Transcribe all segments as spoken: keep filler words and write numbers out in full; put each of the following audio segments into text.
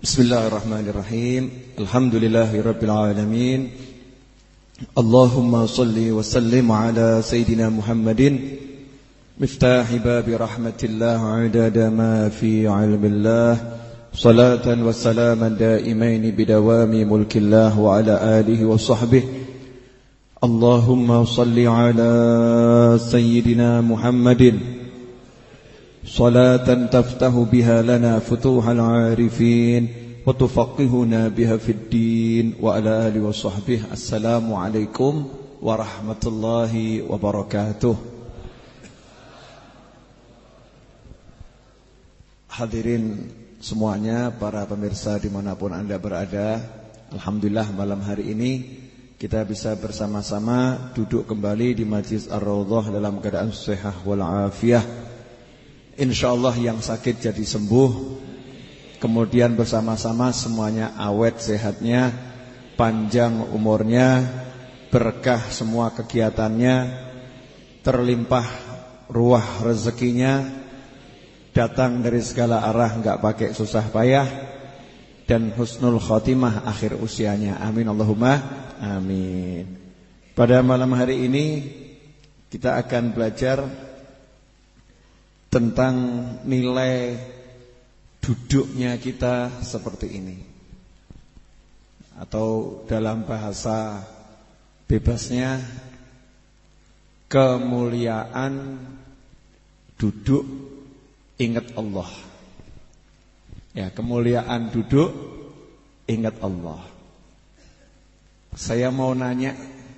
Bismillahirrahmanirrahim. Alhamdulillahirabbil alamin. Allahumma shalli wa sallim ala sayidina Muhammadin miftahi babi rahmatillah adada ma fi ilmillah. Salatan wa salaman daimaini bidawami mulkillah wa ala alihi wa sahbihi. Allahumma shalli ala sayidina Muhammadin salatan taftahu biha lana futuhal arifin wa tufaqihuna biha fid din wa ala alihi wa sahbihi. Assalamualaikum warahmatullahi wabarakatuh. Hadirin semuanya, para pemirsa dimanapun Anda berada, alhamdulillah malam hari ini kita bisa bersama-sama duduk kembali di Majlis Ar-Raudhah dalam keadaan sehat wal afiyah. InsyaAllah yang sakit jadi sembuh, kemudian bersama-sama semuanya awet sehatnya, panjang umurnya, berkah semua kegiatannya, terlimpah ruah rezekinya, datang dari segala arah enggak pakai susah payah, dan husnul khotimah akhir usianya. Amin Allahumma amin. Pada malam hari ini kita akan belajar tentang nilai duduknya kita seperti ini, atau dalam bahasa bebasnya kemuliaan duduk ingat Allah. Ya, kemuliaan duduk ingat Allah. Saya mau nanya,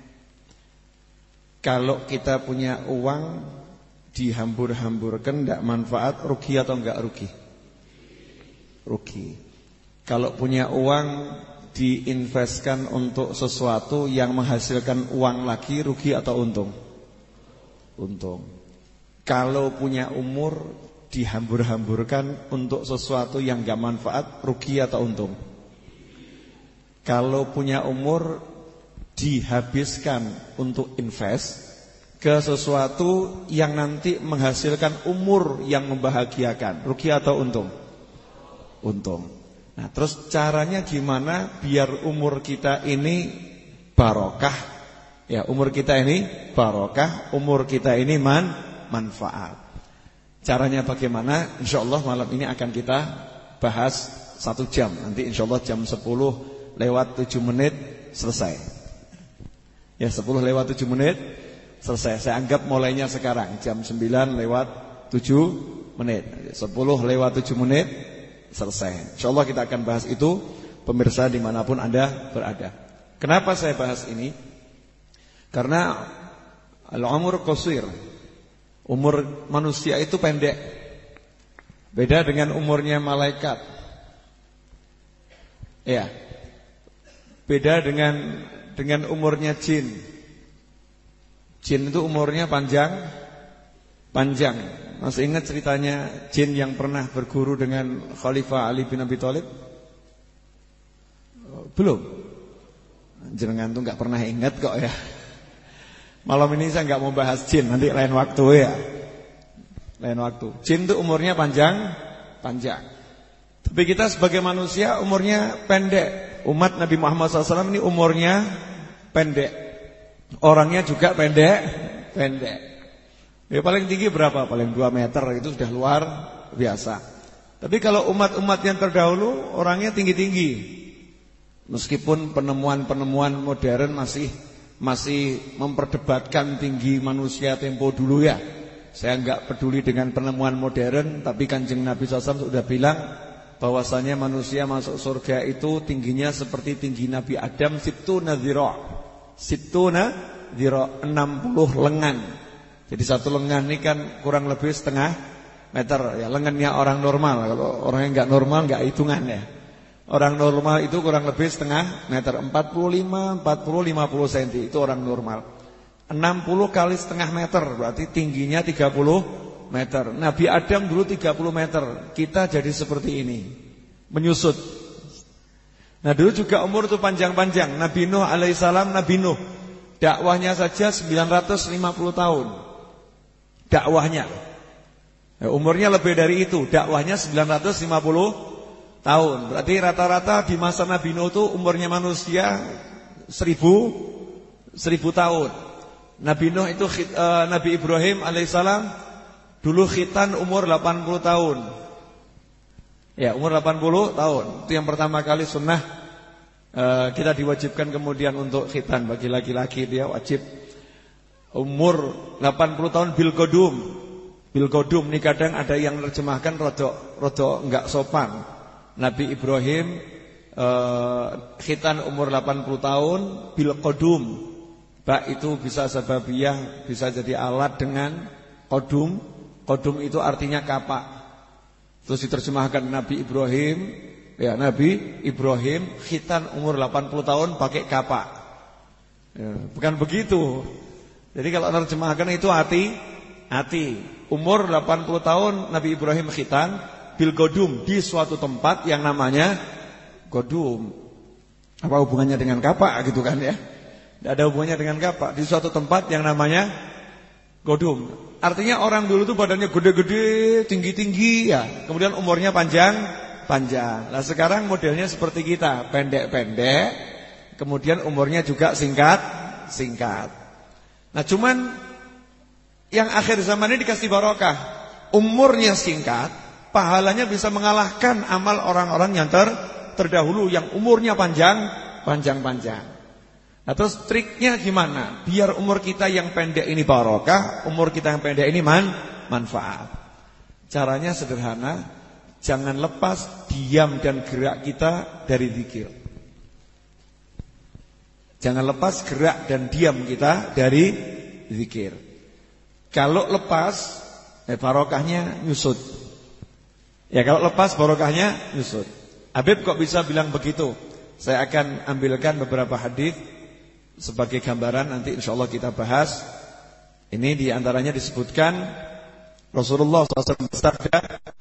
kalau kita punya uang dihambur-hamburkan tidak manfaat, rugi atau enggak rugi? Rugi. Kalau punya uang diinvestkan untuk sesuatu yang menghasilkan uang lagi, rugi atau untung? Untung. Kalau punya umur dihambur-hamburkan untuk sesuatu yang enggak manfaat, rugi atau untung? Kalau punya umur dihabiskan untuk invest ke sesuatu yang nanti menghasilkan umur yang membahagiakan, rugi atau untung? Untung. Nah, terus caranya gimana biar umur kita ini barokah? Ya, umur kita ini barokah, umur kita ini man manfaat. Caranya bagaimana? InsyaAllah malam ini akan kita bahas satu jam. Nanti InsyaAllah jam sepuluh lewat tujuh menit selesai. Ya, sepuluh lewat tujuh menit selesai. Saya anggap mulainya sekarang jam sembilan lewat tujuh menit. sepuluh lewat tujuh menit selesai. InsyaAllah kita akan bahas itu, pemirsa dimanapun Anda berada. Kenapa saya bahas ini? Karena al-umur qasir, umur manusia itu pendek. Beda dengan umurnya malaikat. Ya. Beda dengan dengan umurnya jin. Jin itu umurnya panjang, panjang. Masih ingat ceritanya jin yang pernah berguru dengan Khalifah Ali bin Abi Thalib? Belum. Jenengan tuh nggak pernah ingat kok ya. Malam ini saya nggak mau bahas jin, nanti lain waktu ya. Lain waktu. Jin itu umurnya panjang, panjang. Tapi kita sebagai manusia umurnya pendek. Umat Nabi Muhammad shallallahu alaihi wasallam ini umurnya pendek. Orangnya juga pendek, pendek. Ya paling tinggi berapa? Paling dua meter, itu sudah luar biasa. Tapi kalau umat-umat yang terdahulu orangnya tinggi-tinggi. Meskipun penemuan-penemuan modern masih masih memperdebatkan tinggi manusia tempo dulu ya. Saya enggak peduli dengan penemuan modern, tapi Kanjeng Nabi shallallahu alaihi wasallam sudah bilang bahwasanya manusia masuk surga itu tingginya seperti tinggi Nabi Adam, sittuna dzira'. Situna diro enam puluh lengan. Jadi satu lengan ini kan kurang lebih setengah meter. Ya, lengannya orang normal. Kalau orang yang enggak normal enggak hitungan ya. Orang normal itu kurang lebih setengah meter, empat puluh lima, empat puluh, lima puluh sentimeter. Itu orang normal. enam puluh kali setengah meter berarti tingginya tiga puluh meter. Nabi Adam dulu tiga puluh meter. Kita jadi seperti ini, menyusut. Nah dulu juga umur itu panjang-panjang. Nabi Nuh alaihissalam, Nabi Nuh dakwahnya saja sembilan ratus lima puluh tahun. Dakwahnya ya, umurnya lebih dari itu. Dakwahnya sembilan ratus lima puluh tahun. Berarti rata-rata di masa Nabi Nuh itu umurnya manusia seribu, seribu tahun. Nabi Nuh itu uh, Nabi Ibrahim alaihissalam dulu khitan umur delapan puluh tahun. Ya, umur delapan puluh tahun. Itu yang pertama kali sunnah uh, kita diwajibkan kemudian untuk khitan bagi laki-laki, dia wajib umur delapan puluh tahun bil qudum. Bil qudum ini kadang ada yang menerjemahkan rodok rodok enggak sopan. Nabi Ibrahim uh, khitan umur delapan puluh tahun bil qudum. Ba itu bisa sababiyah, bisa jadi alat dengan qudum. Qudum itu artinya kapak. Terus diterjemahkan Nabi Ibrahim, ya Nabi Ibrahim khitan umur delapan puluh tahun pakai kapak. Ya, bukan begitu. Jadi kalau terjemahkan itu hati hati. Umur delapan puluh tahun Nabi Ibrahim khitan bil qudum di suatu tempat yang namanya qudum. Apa hubungannya dengan kapak gitu kan ya? Tidak ada hubungannya dengan kapak. Di suatu tempat yang namanya qudum. Artinya orang dulu tuh badannya gede-gede, tinggi-tinggi ya. Kemudian umurnya panjang-panjang. Nah sekarang modelnya seperti kita, pendek-pendek. Kemudian umurnya juga singkat-singkat. Nah cuman yang akhir zaman ini dikasih barokah. Umurnya singkat, pahalanya bisa mengalahkan amal orang-orang yang ter, terdahulu yang umurnya panjang, panjang-panjang. Nah terus triknya gimana? Biar umur kita yang pendek ini barokah, umur kita yang pendek ini man, manfaat. Caranya sederhana, jangan lepas diam dan gerak kita dari zikir. Jangan lepas gerak dan diam kita dari zikir. Kalau lepas, eh, barokahnya nyusut. Ya kalau lepas barokahnya nyusut. Habib kok bisa bilang begitu? Saya akan ambilkan beberapa hadis sebagai gambaran, nanti insyaallah kita bahas. Ini diantaranya disebutkan Rasulullah shallallahu alaihi wasallam bersabda,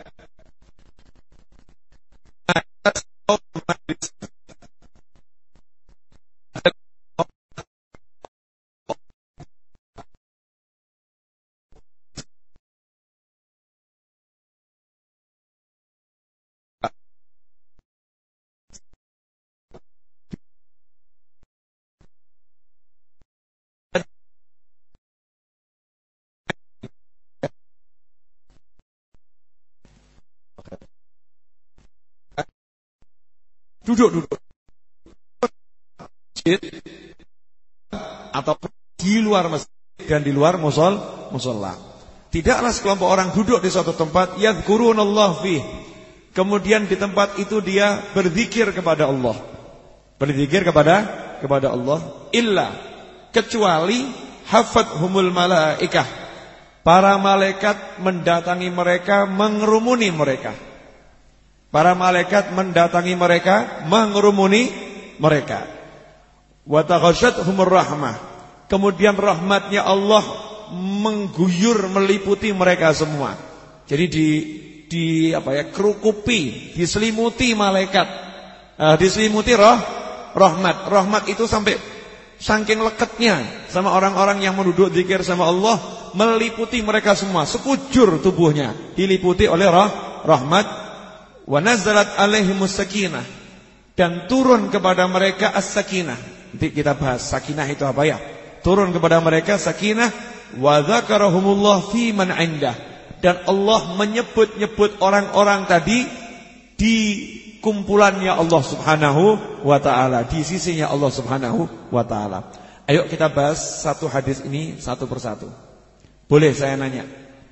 duduk-duduk masjid atau di luar masjid dan di luar musol musalla. Tidaklah sekelompok orang duduk di suatu tempat yadhkurunallah fih. Kemudian di tempat itu dia berzikir kepada Allah. Berzikir kepada kepada Allah illa kecuali hafathumul malaikah. Para malaikat mendatangi mereka, mengerumuni mereka. Para malaikat mendatangi mereka, mengerumuni mereka. Wa taghasyathumur rahmah. Kemudian rahmatnya Allah mengguyur meliputi mereka semua. Jadi di di apa ya, kerukupi, diselimuti malaikat. Uh, diselimuti roh rahmat. Rahmat itu sampai saking lekatnya sama orang-orang yang menduduk zikir sama Allah, meliputi mereka semua, sekujur tubuhnya diliputi oleh roh rahmat. Wa nazalat alaihimus sakinah, dan turun kepada mereka as-sakinah. Nanti kita bahas sakinah itu apa ya. Turun kepada mereka sakinah. Wa dzakarahumullah fi man indah, dan Allah menyebut-nyebut orang-orang tadi di kumpulannya Allah Subhanahu wa taala, di sisinya Allah Subhanahu wa taala. Ayo kita bahas satu hadis ini satu persatu. Boleh saya nanya?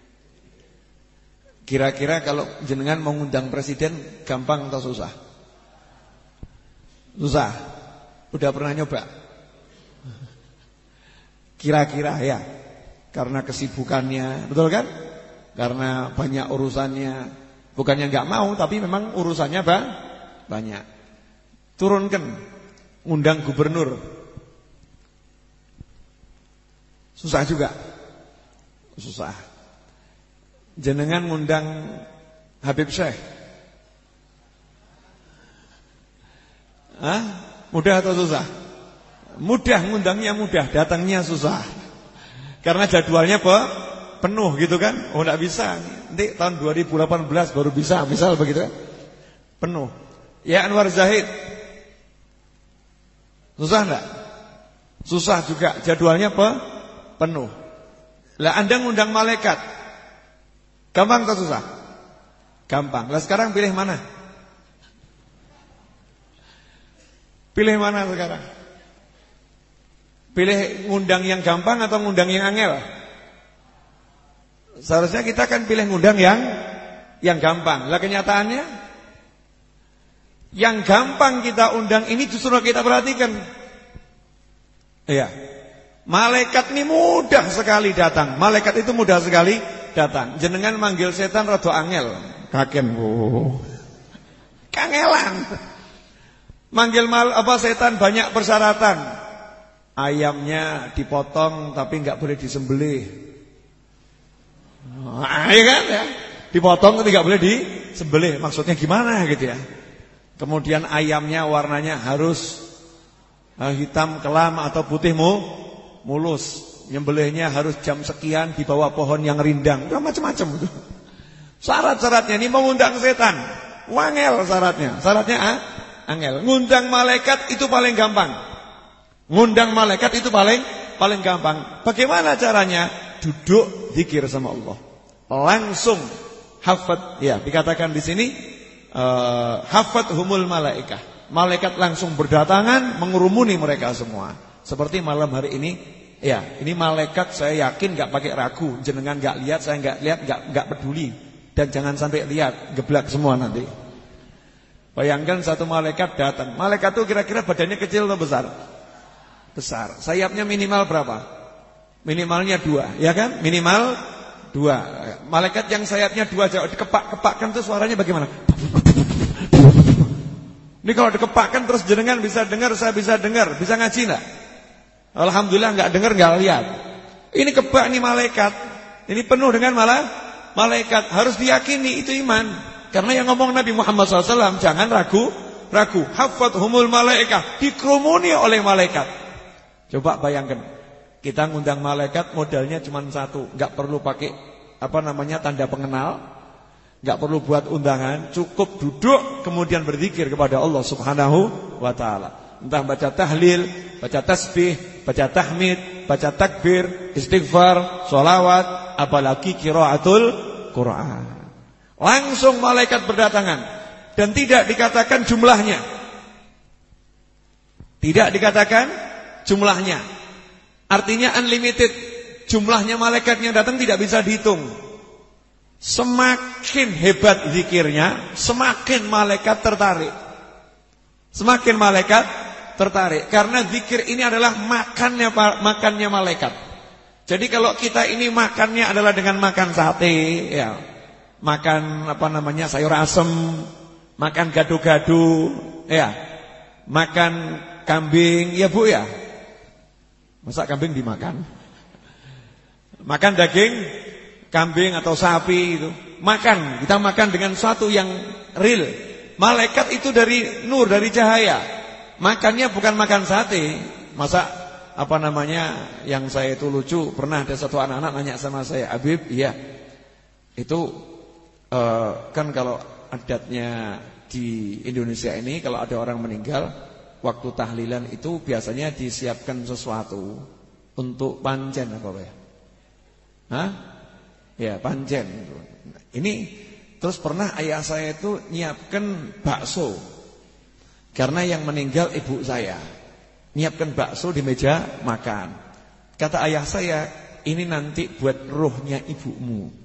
Kira-kira kalau jenengan mengundang presiden gampang atau susah? Susah. Udah pernah nyoba? Kira-kira ya. Karena kesibukannya, betul kan? Karena banyak urusannya. Bukannya enggak mau, tapi memang urusannya bang, banyak. Turunkan, undang gubernur. Susah juga. Susah. Jenengan ngundang Habib Syekh, Hah? Mudah atau susah? Mudah, ngundangnya mudah, datangnya susah. Karena jadwalnya pe penuh gitu kan. Oh enggak bisa, nanti tahun dua ribu delapan belas baru bisa, misal begitu kan. Penuh. Ya Anwar Zahid. Susah enggak? Susah juga, jadwalnya pe? penuh. Lah Anda ngundang malaikat, gampang atau susah? Gampang. Lah sekarang pilih mana? Pilih mana sekarang? Pilih ngundang yang gampang atau ngundang yang angel? Seharusnya kita kan pilih ngundang yang yang gampang. Lah kenyataannya yang gampang kita undang ini justru kita perhatikan. Iya. Malaikat ini mudah sekali datang. Malaikat itu mudah sekali datang. Jenengan manggil setan rada angel. Kaken oh. Kangelan. Manggil mal apa setan banyak persyaratan. Ayamnya dipotong tapi enggak boleh disembelih. Nah, iya kan ya? Dipotong tapi enggak boleh disembelih. Maksudnya gimana gitu ya? Kemudian ayamnya warnanya harus hitam kelam atau putih mu, mulus. Nyembelihnya harus jam sekian di bawah pohon yang rindang. Macam-macam itu. Syarat-syaratnya ini mengundang setan. Wangel syaratnya. Syaratnya ah, angel. Ngundang malaikat itu paling gampang. Ngundang malaikat itu paling paling gampang. Bagaimana caranya? Duduk zikir sama Allah. Langsung hafat. Ya, dikatakan di sini uh, hafat humul malaikah. Malaikat langsung berdatangan mengurumuni mereka semua. Seperti malam hari ini, ya, ini malaikat saya yakin enggak pakai ragu, jenengan enggak lihat, saya enggak lihat, enggak enggak peduli dan jangan sampai lihat, geblak semua nanti. Bayangkan satu malaikat datang. Malaikat itu kira-kira badannya kecil atau besar? Besar. Sayapnya minimal berapa? Minimalnya dua, ya kan? Minimal dua. Malaikat yang sayapnya dua jauh dikepak-kepakkan itu suaranya bagaimana? Ini kalau dikepakkan terus jenengan bisa dengar, saya bisa dengar, bisa ngaji enggak? Alhamdulillah enggak dengar, enggak lihat. Ini kebak nih malaikat. Ini penuh dengan malah malaikat. Harus diyakini itu iman. Karena yang ngomong Nabi Muhammad shallallahu alaihi wasallam jangan ragu, ragu. Hafathumul malaikah, dikerumuni oleh malaikat. Coba bayangkan, kita ngundang malaikat modalnya cuma satu, enggak perlu pakai apa namanya tanda pengenal. Enggak perlu buat undangan, cukup duduk kemudian berzikir kepada Allah Subhanahu wa taala. Entah baca tahlil, baca tasbih, baca tahmid, baca takbir, istighfar, sholawat, apalagi qiraatul Quran. Langsung malaikat berdatangan dan tidak dikatakan jumlahnya. Tidak dikatakan jumlahnya. Artinya unlimited. Jumlahnya malaikat yang datang tidak bisa dihitung. Semakin hebat zikirnya, semakin malaikat tertarik. Semakin malaikat tertarik. Karena zikir ini adalah makannya makannya malaikat. Jadi kalau kita ini makannya adalah dengan makan sate, ya, makan apa namanya sayur asem, makan gado-gado, ya, makan kambing, ya bu ya. Masa kambing dimakan? Makan daging kambing atau sapi itu makan, kita makan dengan suatu yang real. Malaikat itu dari nur, dari cahaya. Makannya bukan makan sate. Masa apa namanya yang saya itu lucu, pernah ada satu anak-anak nanya sama saya, "Habib, iya. Itu uh, kan kalau adatnya di Indonesia ini kalau ada orang meninggal, waktu tahlilan itu biasanya disiapkan sesuatu untuk pancen apa ya? Hah? Ya, pancen. Ini terus pernah ayah saya itu nyiapkan bakso. Karena yang meninggal ibu saya. Nyiapkan bakso di meja makan. Kata ayah saya, "Ini nanti buat rohnya ibumu."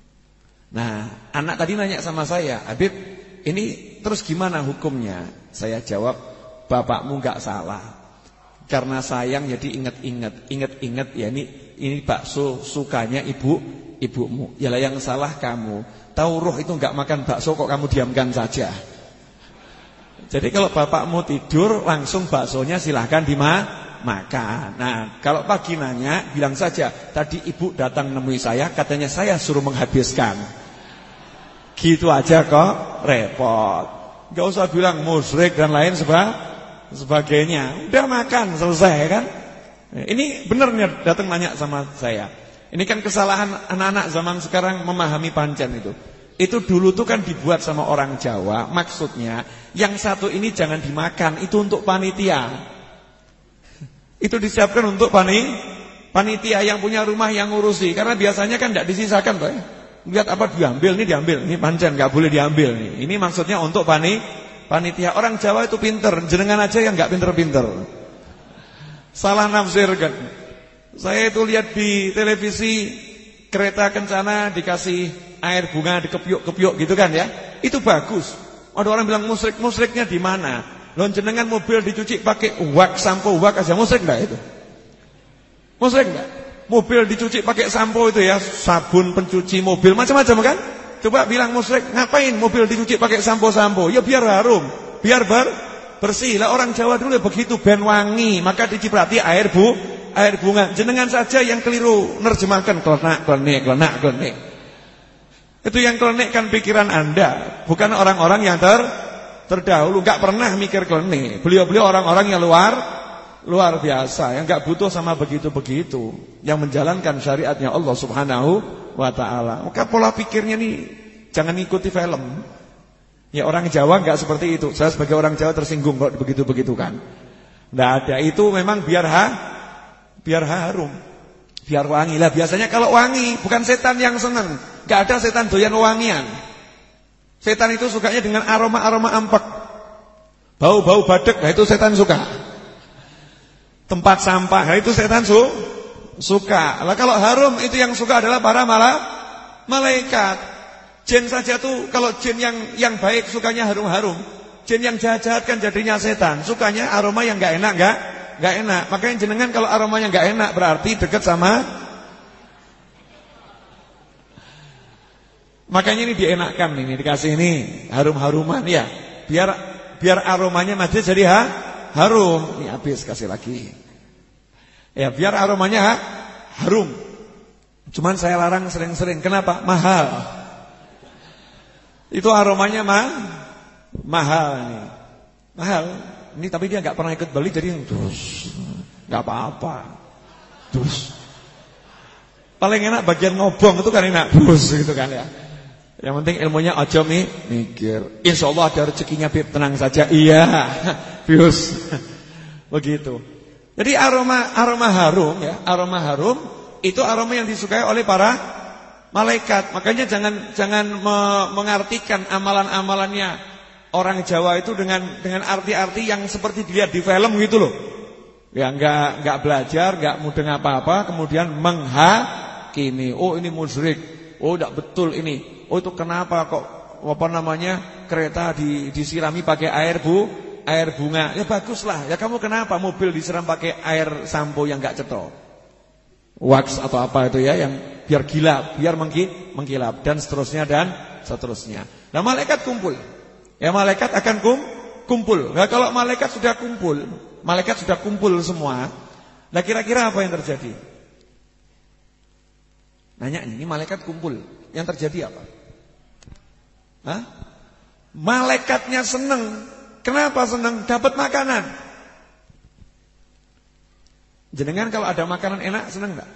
Nah, anak tadi nanya sama saya, "Habib, ini terus gimana hukumnya?" Saya jawab, "Bapakmu enggak salah. Karena sayang jadi ingat-ingat, ingat-ingat ya ini ini bakso sukanya ibu ibumu. Yalah yang salah kamu. Tahu roh itu enggak makan bakso kok kamu diamkan saja." Jadi kalau bapakmu tidur langsung baksonya silahkan dimakan. Nah, kalau pagi nanya bilang saja, "Tadi ibu datang nemui saya, katanya saya suruh menghabiskan." Gitu aja kok repot. Enggak usah bilang musyrik dan lain sebagainya. Sebagainya, udah makan selesai kan? Ini benarnya datang nanya sama saya. Ini kan kesalahan anak-anak zaman sekarang memahami pancen itu. Itu dulu tuh kan dibuat sama orang Jawa. Maksudnya yang satu ini jangan dimakan, itu untuk panitia. Itu disiapkan untuk pani, panitia yang punya rumah yang ngurusi. Karena biasanya kan tidak disisakan toh ya. Lihat apa diambil, ini diambil, ini pancen nggak boleh diambil nih. Ini maksudnya untuk pani, panitia. Orang Jawa itu pinter, jenengan aja yang nggak pinter-pinter. Salah nafsirkan. Saya itu lihat di televisi kereta kencana dikasih air bunga dikepiuk-kepiuk gitu kan ya. Itu bagus. Ada orang bilang musrik, musriknya di mana? Loh jenengan mobil dicuci pakai wak, sampo wak aja musrik enggak itu? Musrik enggak? Mobil dicuci pakai sampo itu ya, sabun pencuci mobil macam-macam kan? Coba bilang musrik, ngapain mobil dicuci pakai sampo-sampo? Ya biar harum, biar ber bersih. Lah orang Jawa dulu begitu ben wangi, maka diciprati air bu, air bunga. Jenengan saja yang keliru nerjemahkan klenak, klenik, klenak, klenik. Itu yang kelenekkan pikiran Anda, bukan orang-orang yang ter terdahulu, enggak pernah mikir klenik. Beliau-beliau orang-orang yang luar luar biasa, yang enggak butuh sama begitu-begitu, yang menjalankan syariatnya Allah Subhanahu wa taala. Maka pola pikirnya nih jangan ikuti film. Ya orang Jawa enggak seperti itu. Saya sebagai orang Jawa tersinggung kalau begitu-begitu kan. Enggak ada, itu memang biar ha biar harum, biar wangi. Lah biasanya kalau wangi bukan setan yang senang. Enggak ada setan doyan wangian. Setan itu sukanya dengan aroma-aroma ampek. Bau-bau badek, nah itu setan suka. Tempat sampah, nah itu setan su suka. Lah kalau harum itu yang suka adalah para malah malaikat. Jin saja tuh kalau jin yang yang baik sukanya harum-harum. Jin yang jahat-jahat kan jadinya setan, sukanya aroma yang enggak enak, enggak enggak enak. Makanya jenengan kalau aromanya enggak enak berarti dekat sama. Makanya ini dienakkan, ini dikasih ini harum-haruman ya. Biar biar aromanya masih jadi ha, harum. Ini habis kasih lagi. Ya, biar aromanya ha, harum. Cuman saya larang sering-sering. Kenapa? Mahal. Itu aromanya mah mahal nih. Mahal. Ini tapi dia enggak pernah ikut beli jadi terus enggak apa-apa. Terus paling enak bagian ngobong itu kan enak. Terus gitu kan ya. Yang penting ilmunya aja mi mikir. Insyaallah ada rezekinya, Bib, tenang saja. Iya. Bius. Begitu. Jadi aroma aroma harum ya, aroma harum itu aroma yang disukai oleh para malaikat. Makanya jangan jangan me mengartikan amalan-amalannya orang Jawa itu dengan dengan arti-arti yang seperti dilihat di film gitu loh. Ya enggak enggak belajar, enggak mudeng apa-apa, kemudian menghakimi. Oh ini musyrik. Oh enggak betul ini. Oh itu kenapa kok apa namanya kereta di, disirami pakai air bu, air bunga? Ya baguslah. Ya kamu kenapa mobil disiram pakai air sampo yang enggak cetha? Wax atau apa itu ya yang biar gila, biar mengki, mengkilap dan seterusnya dan seterusnya. Nah malaikat kumpul. Ya malaikat akan kum, kumpul. Nah kalau malaikat sudah kumpul, malaikat sudah kumpul semua. Nah kira-kira apa yang terjadi? Nanya ini malaikat kumpul, yang terjadi apa? Hah? Malaikatnya senang. Kenapa senang? Dapat makanan. Jenengan kalau ada makanan enak senang enggak?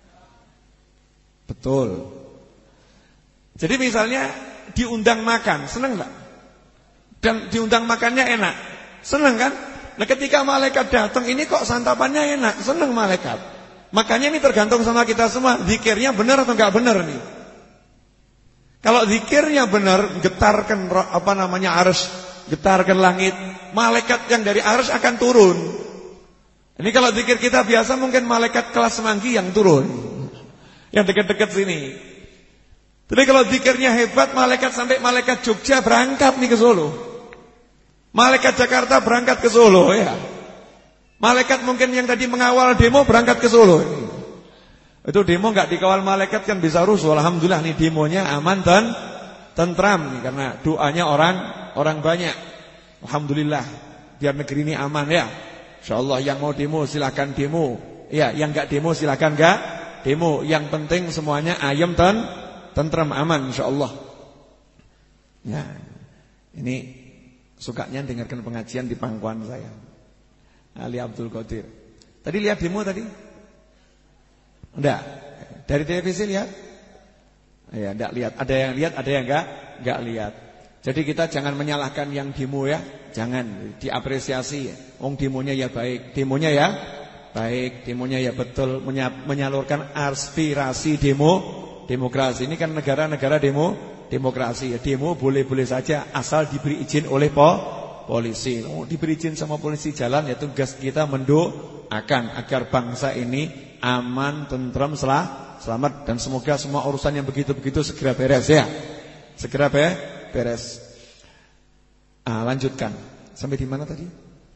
Betul. Jadi misalnya diundang makan, senang enggak? Dan diundang makannya enak, senang kan? Nah ketika malaikat datang ini kok santapannya enak, senang malaikat. Makanya ini tergantung sama kita semua. Zikirnya benar atau enggak benar nih? Kalau zikirnya benar, getarkan apa namanya arsy, getarkan langit, malaikat yang dari arsy akan turun. Ini kalau zikir kita biasa mungkin malaikat kelas Semanggi yang turun, yang dekat-dekat sini. Tapi kalau zikirnya hebat, malaikat sampai malaikat Jogja berangkat nih ke Solo. Malaikat Jakarta berangkat ke Solo ya. Malaikat mungkin yang tadi mengawal demo berangkat ke Solo ini. Itu demo enggak dikawal malaikat kan bisa rusuh. Alhamdulillah nih demonya aman dan tentram nih karena doanya orang orang banyak. Alhamdulillah biar negeri ini aman ya. Insyaallah yang mau demo silakan demo. Ya, yang enggak demo silakan enggak demo. Yang penting semuanya ayem dan tentram aman insyaallah. Ya. Ini sukanya dengarkan pengajian di pangkuan saya. Ali Abdul Qadir. Tadi lihat demo tadi? Enggak. Dari televisi lihat? Ya, enggak lihat. Ada yang lihat, ada yang enggak enggak lihat. Jadi kita jangan menyalahkan yang demo ya. Jangan, diapresiasi. Wong demonya ya baik, demonya ya baik, demonya ya betul menyalurkan aspirasi demo demokrasi. Ini kan negara-negara demo demokrasi. Ya, demo boleh-boleh saja asal diberi izin oleh po, polisi. Oh, diberi izin sama polisi jalan, ya tugas kita mendoakan agar bangsa ini aman, tentram, selah, selamat, dan semoga semua urusan yang begitu-begitu segera beres ya. Segera be, beres. Ah, lanjutkan. Sampai di mana tadi?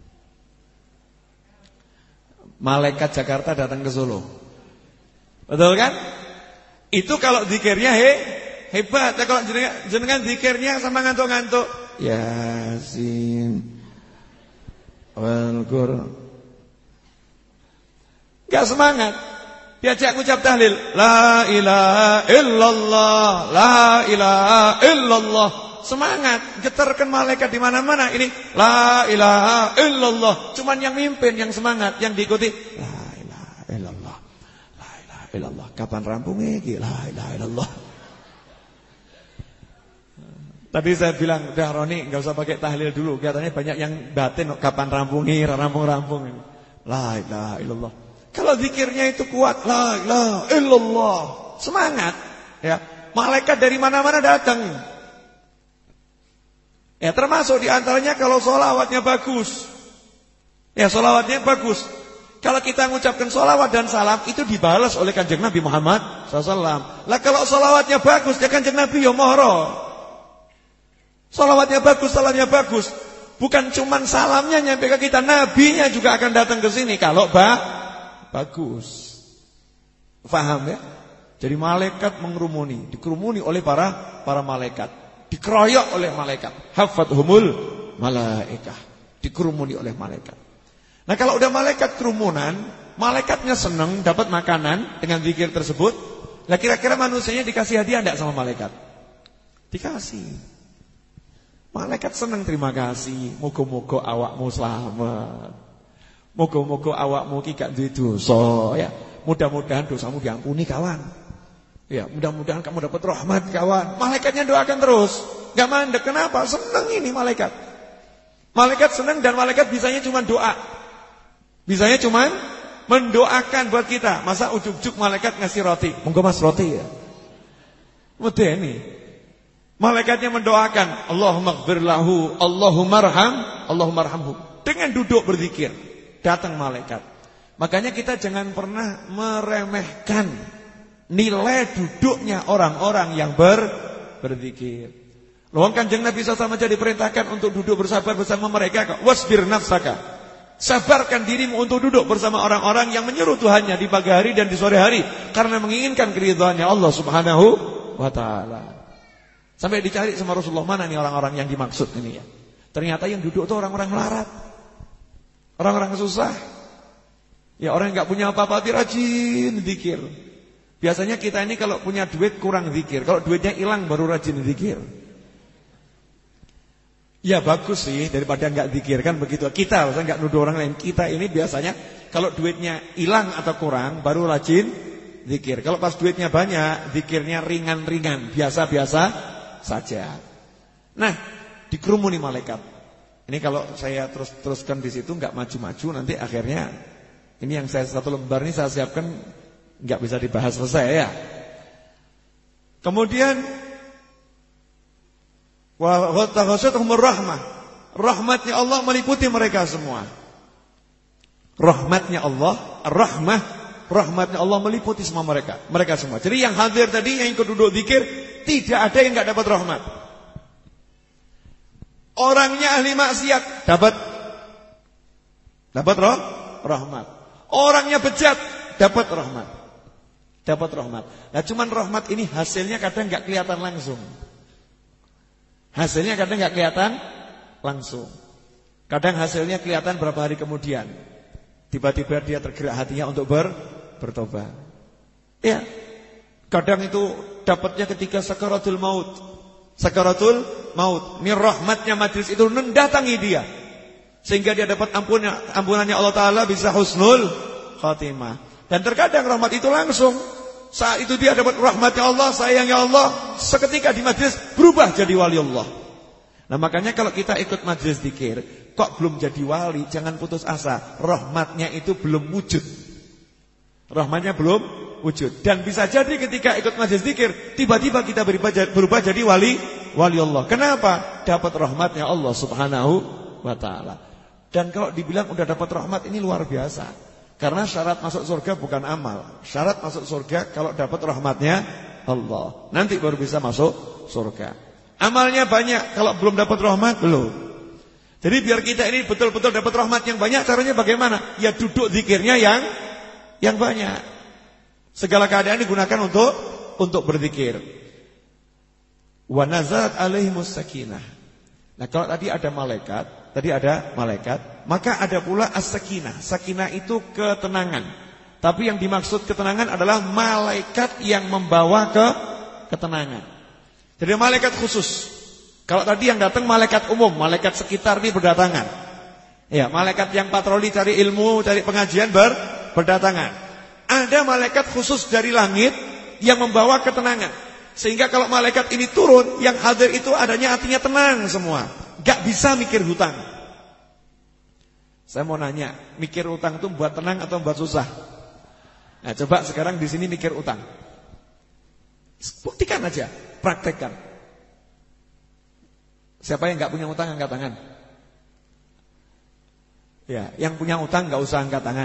Malaikat Jakarta datang ke Solo. Betul kan? Itu kalau zikirnya he, hebat. Ya, kalau jenengan, jenengan zikirnya sama ngantuk-ngantuk. Yasin wal Qur'an. Gak semangat. Diajak ngucap tahlil, la ilaha illallah, la ilaha illallah. Semangat, getarkan malaikat di mana-mana. Ini la ilaha illallah. Cuman yang mimpin, yang semangat, yang diikuti la ilaha illallah, la ilaha illallah. Kapan rampungnya iki? La ilaha illallah. Tadi saya bilang, udah Roni, enggak usah pakai tahlil dulu. Katanya banyak yang batin, kapan rampungi, rampung-rampung. La ilaha illallah. Kalau zikirnya itu kuat, la ilaha illallah, semangat, ya. Malaikat dari mana-mana datang. Ya, termasuk diantaranya kalau sholawatnya bagus. Ya, sholawatnya bagus. Kalau kita mengucapkan sholawat dan salam, itu dibalas oleh Kanjeng Nabi Muhammad sallallahu alaihi wasallam. Lah kalau sholawatnya bagus, ya Kanjeng Nabi ya mohro. Sholawatnya bagus, salamnya bagus. Bukan cuman salamnya nyampe ke kita, nabinya juga akan datang ke sini kalau bah bagus. Faham ya? Jadi malaikat mengerumuni, dikerumuni oleh para para malaikat, dikeroyok oleh malaikat. Hafathumul malaikah, dikerumuni oleh malaikat. Nah, kalau udah malaikat kerumunan, malaikatnya senang dapat makanan dengan zikir tersebut. Lah kira-kira manusianya dikasih hadiah enggak sama malaikat? Dikasih. Malaikat senang, terima kasih, moga-moga awakmu selamat. Moga-moga awakmu iki gak duwe dosa ya. Mudah-mudahan dosamu diampuni kawan. Ya, mudah-mudahan kamu dapat rahmat kawan. Malaikatnya doakan terus. Enggak mandek. Kenapa? Senang ini malaikat. Malaikat senang dan malaikat bisanya cuma doa. Bisanya cuma mendoakan buat kita. Masa ujuk-ujuk malaikat ngasih roti. Monggo Mas roti ya. Medeni. Malaikatnya mendoakan, Allahumma ighfir lahu, Allahumma arham, Allahumma arhamhu. Dengan duduk berzikir, datang malaikat. Makanya kita jangan pernah meremehkan nilai duduknya orang-orang yang ber berzikir. Loh, Kanjeng Nabi sallallahu alaihi wasallam diperintahkan untuk duduk bersabar bersama mereka kok. Wasbir nafsaka. Sabarkan dirimu untuk duduk bersama orang-orang yang menyeru Tuhannya di pagi hari dan di sore hari karena menginginkan keridhaannya Allah Subhanahu wa taala. Sampai dicari sama Rasulullah, mana nih orang-orang yang dimaksud ini ya. Ternyata yang duduk itu orang-orang melarat, orang-orang susah. Ya, orang yang gak punya apa-apa tapi rajin zikir. Biasanya kita ini kalau punya duit kurang zikir. Kalau duitnya hilang baru rajin zikir. Ya bagus sih daripada gak zikir, kan begitu. Kita maksudnya gak nuduh orang lain. Kita ini biasanya kalau duitnya hilang atau kurang baru rajin zikir. Kalau pas duitnya banyak, zikirnya ringan-ringan, biasa-biasa saja. Nah, dikerumuni malaikat. Ini kalau saya terus teruskan di situ nggak maju-maju, nanti akhirnya ini yang saya satu lembar ini saya siapkan nggak bisa dibahas selesai ya. Kemudian wa ghasyatuhumur rahmah. Rahmatnya Allah meliputi mereka semua. Rahmatnya Allah, rahmah, rahmatnya Allah meliputi semua mereka, mereka semua. Jadi yang hadir tadi yang ikut duduk zikir tidak ada yang enggak dapat rahmat. Orangnya ahli maksiat dapat dapat roh, rahmat. Orangnya bejat dapat rahmat. Dapat rahmat. Nah, cuman rahmat ini hasilnya kadang enggak kelihatan langsung. Hasilnya kadang enggak kelihatan langsung. Kadang hasilnya kelihatan berapa hari kemudian. Tiba-tiba dia tergerak hatinya untuk ber, bertobat. Ya. Kadang itu dapatnya ketika sakaratul maut. Sakaratul maut. Ini rahmatnya majlis itu mendatangi dia. Sehingga dia dapat ampunnya, ampunannya Allah Ta'ala, bisa husnul khatimah. Dan terkadang rahmat itu langsung. Saat itu dia dapat rahmatnya Allah, sayangnya Allah, seketika di majelis berubah jadi wali Allah. Nah makanya kalau kita ikut majelis zikir, kok belum jadi wali, jangan putus asa. Rahmatnya itu belum wujud. Rahmatnya belum wujud. Dan bisa jadi ketika ikut majelis zikir, tiba-tiba kita berubah jadi wali wali Allah. Kenapa? Dapat rahmatnya Allah subhanahu wa ta'ala. Dan kalau dibilang udah dapat rahmat, ini luar biasa. Karena syarat masuk surga bukan amal. Syarat masuk surga kalau dapat rahmatnya Allah. Nanti baru bisa masuk surga. Amalnya banyak, kalau belum dapat rahmat belum. Jadi biar kita ini betul-betul dapat rahmat yang banyak, caranya bagaimana? Ya duduk zikirnya yang yang banyak. Segala keadaan digunakan untuk untuk berzikir. Wa nazalat alaihimus sakinah. Nah, kalau tadi ada malaikat, tadi ada malaikat, maka ada pula as-sakinah. Sakinah itu ketenangan. Tapi yang dimaksud ketenangan adalah malaikat yang membawa ke ketenangan. Jadi malaikat khusus. Kalau tadi yang datang malaikat umum, malaikat sekitar ini berdatangan. Ya, malaikat yang patroli cari ilmu, cari pengajian ber, berdatangan. Ada malaikat khusus dari langit yang membawa ketenangan. Sehingga kalau malaikat ini turun, yang hadir itu adanya hatinya tenang semua. Gak bisa mikir hutang. Saya mau nanya, mikir hutang itu buat tenang atau buat susah? Nah, coba sekarang di sini mikir utang. Buktikan aja, praktekkan. Siapa yang gak punya utang angkat tangan? Ya, yang punya utang gak usah angkat tangan.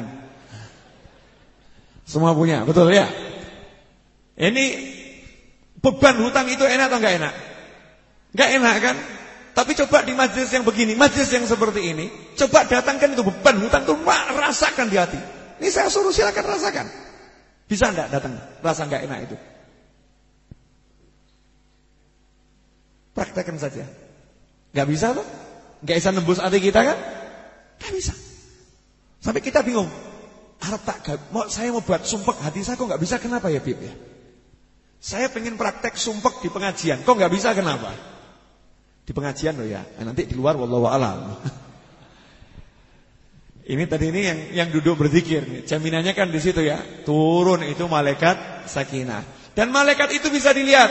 Semua punya, betul ya? Ini beban hutang itu enak atau enggak enak? Enggak enak kan? Tapi coba di majelis yang begini, majelis yang seperti ini, coba datangkan itu beban hutang itu, rasakan di hati. Ini saya suruh silakan rasakan. Bisa enggak datang rasa enggak enak itu? Praktekkan saja. Enggak bisa tuh? Enggak bisa nembus hati kita kan? Enggak bisa. Sampai kita bingung. Arep tak mau saya mau buat sumpek hati saya kok enggak bisa, kenapa ya, Bib ya? Saya pengen praktek sumpek di pengajian, kok nggak bisa, kenapa? Di pengajian loh ya, nanti di luar wallahu a'lam. Ini tadi ini yang yang duduk berzikir, jaminannya kan di situ ya, turun itu malaikat sakinah. Dan malaikat itu bisa dilihat.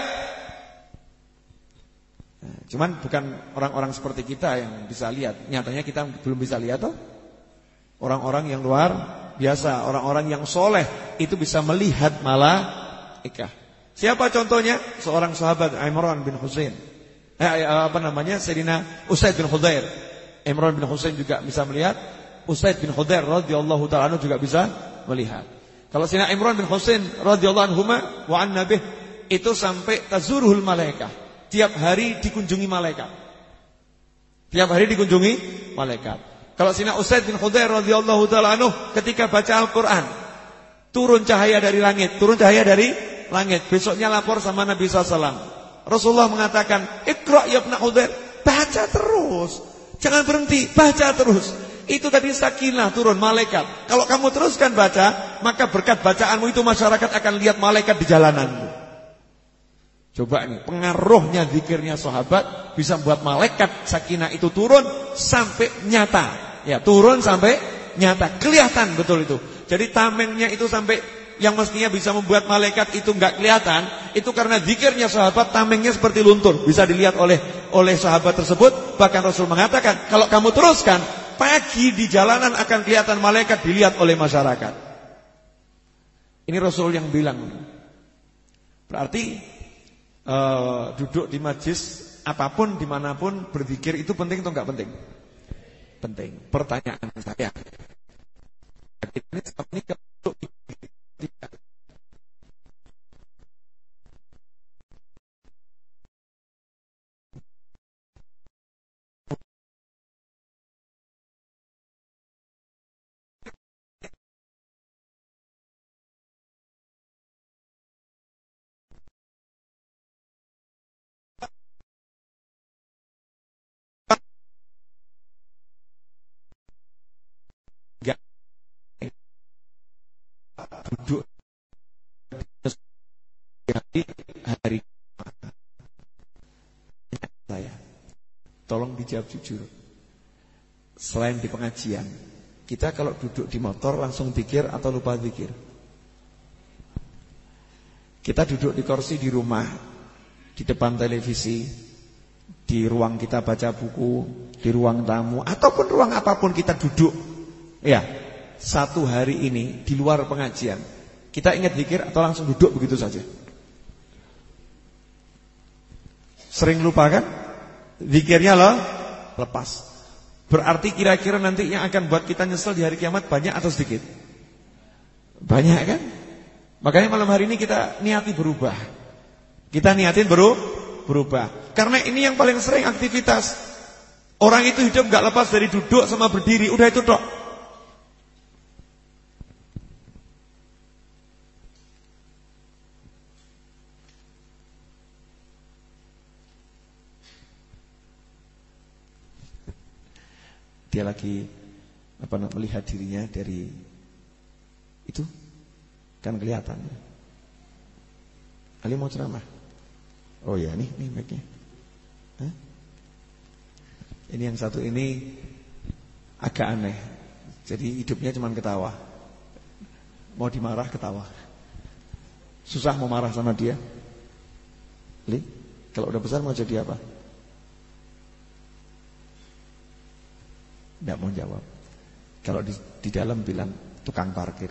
Nah, cuman bukan orang-orang seperti kita yang bisa lihat, nyatanya kita belum bisa lihat toh. Orang-orang yang luar biasa, orang-orang yang soleh itu bisa melihat malaikat. Siapa contohnya? Seorang sahabat Imran bin Husain. Eh, apa namanya? Sayyidina Usaid bin Khudair. Imran bin Husain juga bisa melihat. Usaid bin Khudair radhiyallahu ta'ala anhu juga bisa melihat. Kalau Sayyidina Imran bin Husain radhiyallahu anhuma wa an nabih itu sampai tazuruhul malaikah. Tiap hari dikunjungi malaikat. Tiap hari dikunjungi malaikat. Kalau Sayyidina Usaid bin Khudair radhiyallahu ta'ala anhu ketika baca Al-Qur'an, turun cahaya dari langit, turun cahaya dari langit. Besoknya lapor sama Nabi sallallahu alaihi wasallam. Rasulullah mengatakan, "Iqra ya ibn Khudair." Baca terus. Jangan berhenti, baca terus. Itu tadi sakinah turun malaikat. Kalau kamu teruskan baca, maka berkat bacaanmu itu masyarakat akan lihat malaikat di jalananmu. Coba ini, pengaruhnya zikirnya sahabat bisa membuat malaikat sakinah itu turun sampai nyata. Ya, turun sampai nyata, kelihatan betul itu. Jadi tamengnya itu sampai yang mestinya bisa membuat malaikat itu enggak kelihatan, itu karena zikirnya sahabat tamengnya seperti luntur, bisa dilihat oleh oleh sahabat tersebut. Bahkan Rasul mengatakan, kalau kamu teruskan, pagi di jalanan akan kelihatan malaikat dilihat oleh masyarakat. Ini Rasul yang bilang. Berarti uh, duduk di majlis apapun dimanapun berzikir itu penting atau enggak penting? Penting. Pertanyaan saya, ini ini tidak. Duduk hari hari saya. Tolong dijawab jujur. Selain di pengajian, kita kalau duduk di motor langsung zikir atau lupa zikir? Kita duduk di kursi di rumah, di depan televisi, di ruang kita baca buku, di ruang tamu, ataupun ruang apapun kita duduk. Ya, satu hari ini di luar pengajian, kita ingat zikir atau langsung duduk begitu saja? Sering lupa kan? Zikirnya loh lepas. Berarti kira-kira nanti yang akan buat kita nyesel di hari kiamat banyak atau sedikit? Banyak kan? Makanya malam hari ini kita niati berubah. Kita niatin beru, berubah. Karena ini yang paling sering aktivitas. Orang itu hidup gak lepas dari duduk sama berdiri. Udah itu tok. Dia lagi apa namanya melihat dirinya dari itu kan kelihatan. Ali mau ceramah. Oh ya, nih nih mic-nya. Hah? Ini yang satu ini agak aneh. Jadi hidupnya cuma ketawa. Mau dimarah ketawa. Susah mau marah sama dia. Li, kalau udah besar mau jadi apa? Tidak mau jawab. Kalau di, di dalam bilang tukang parkir.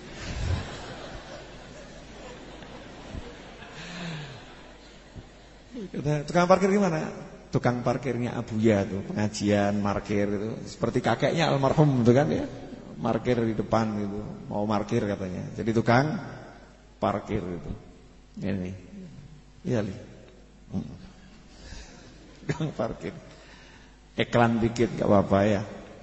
Tukang parkir gimana? Tukang parkirnya Abuya tuh, pengajian, markir itu. Seperti kakeknya almarhum itu kan ya. Markir di depan gitu, mau markir katanya. Jadi tukang parkir itu. Ini. Iya, Li. Tukang parkir. Iklan dikit gak apa-apa ya.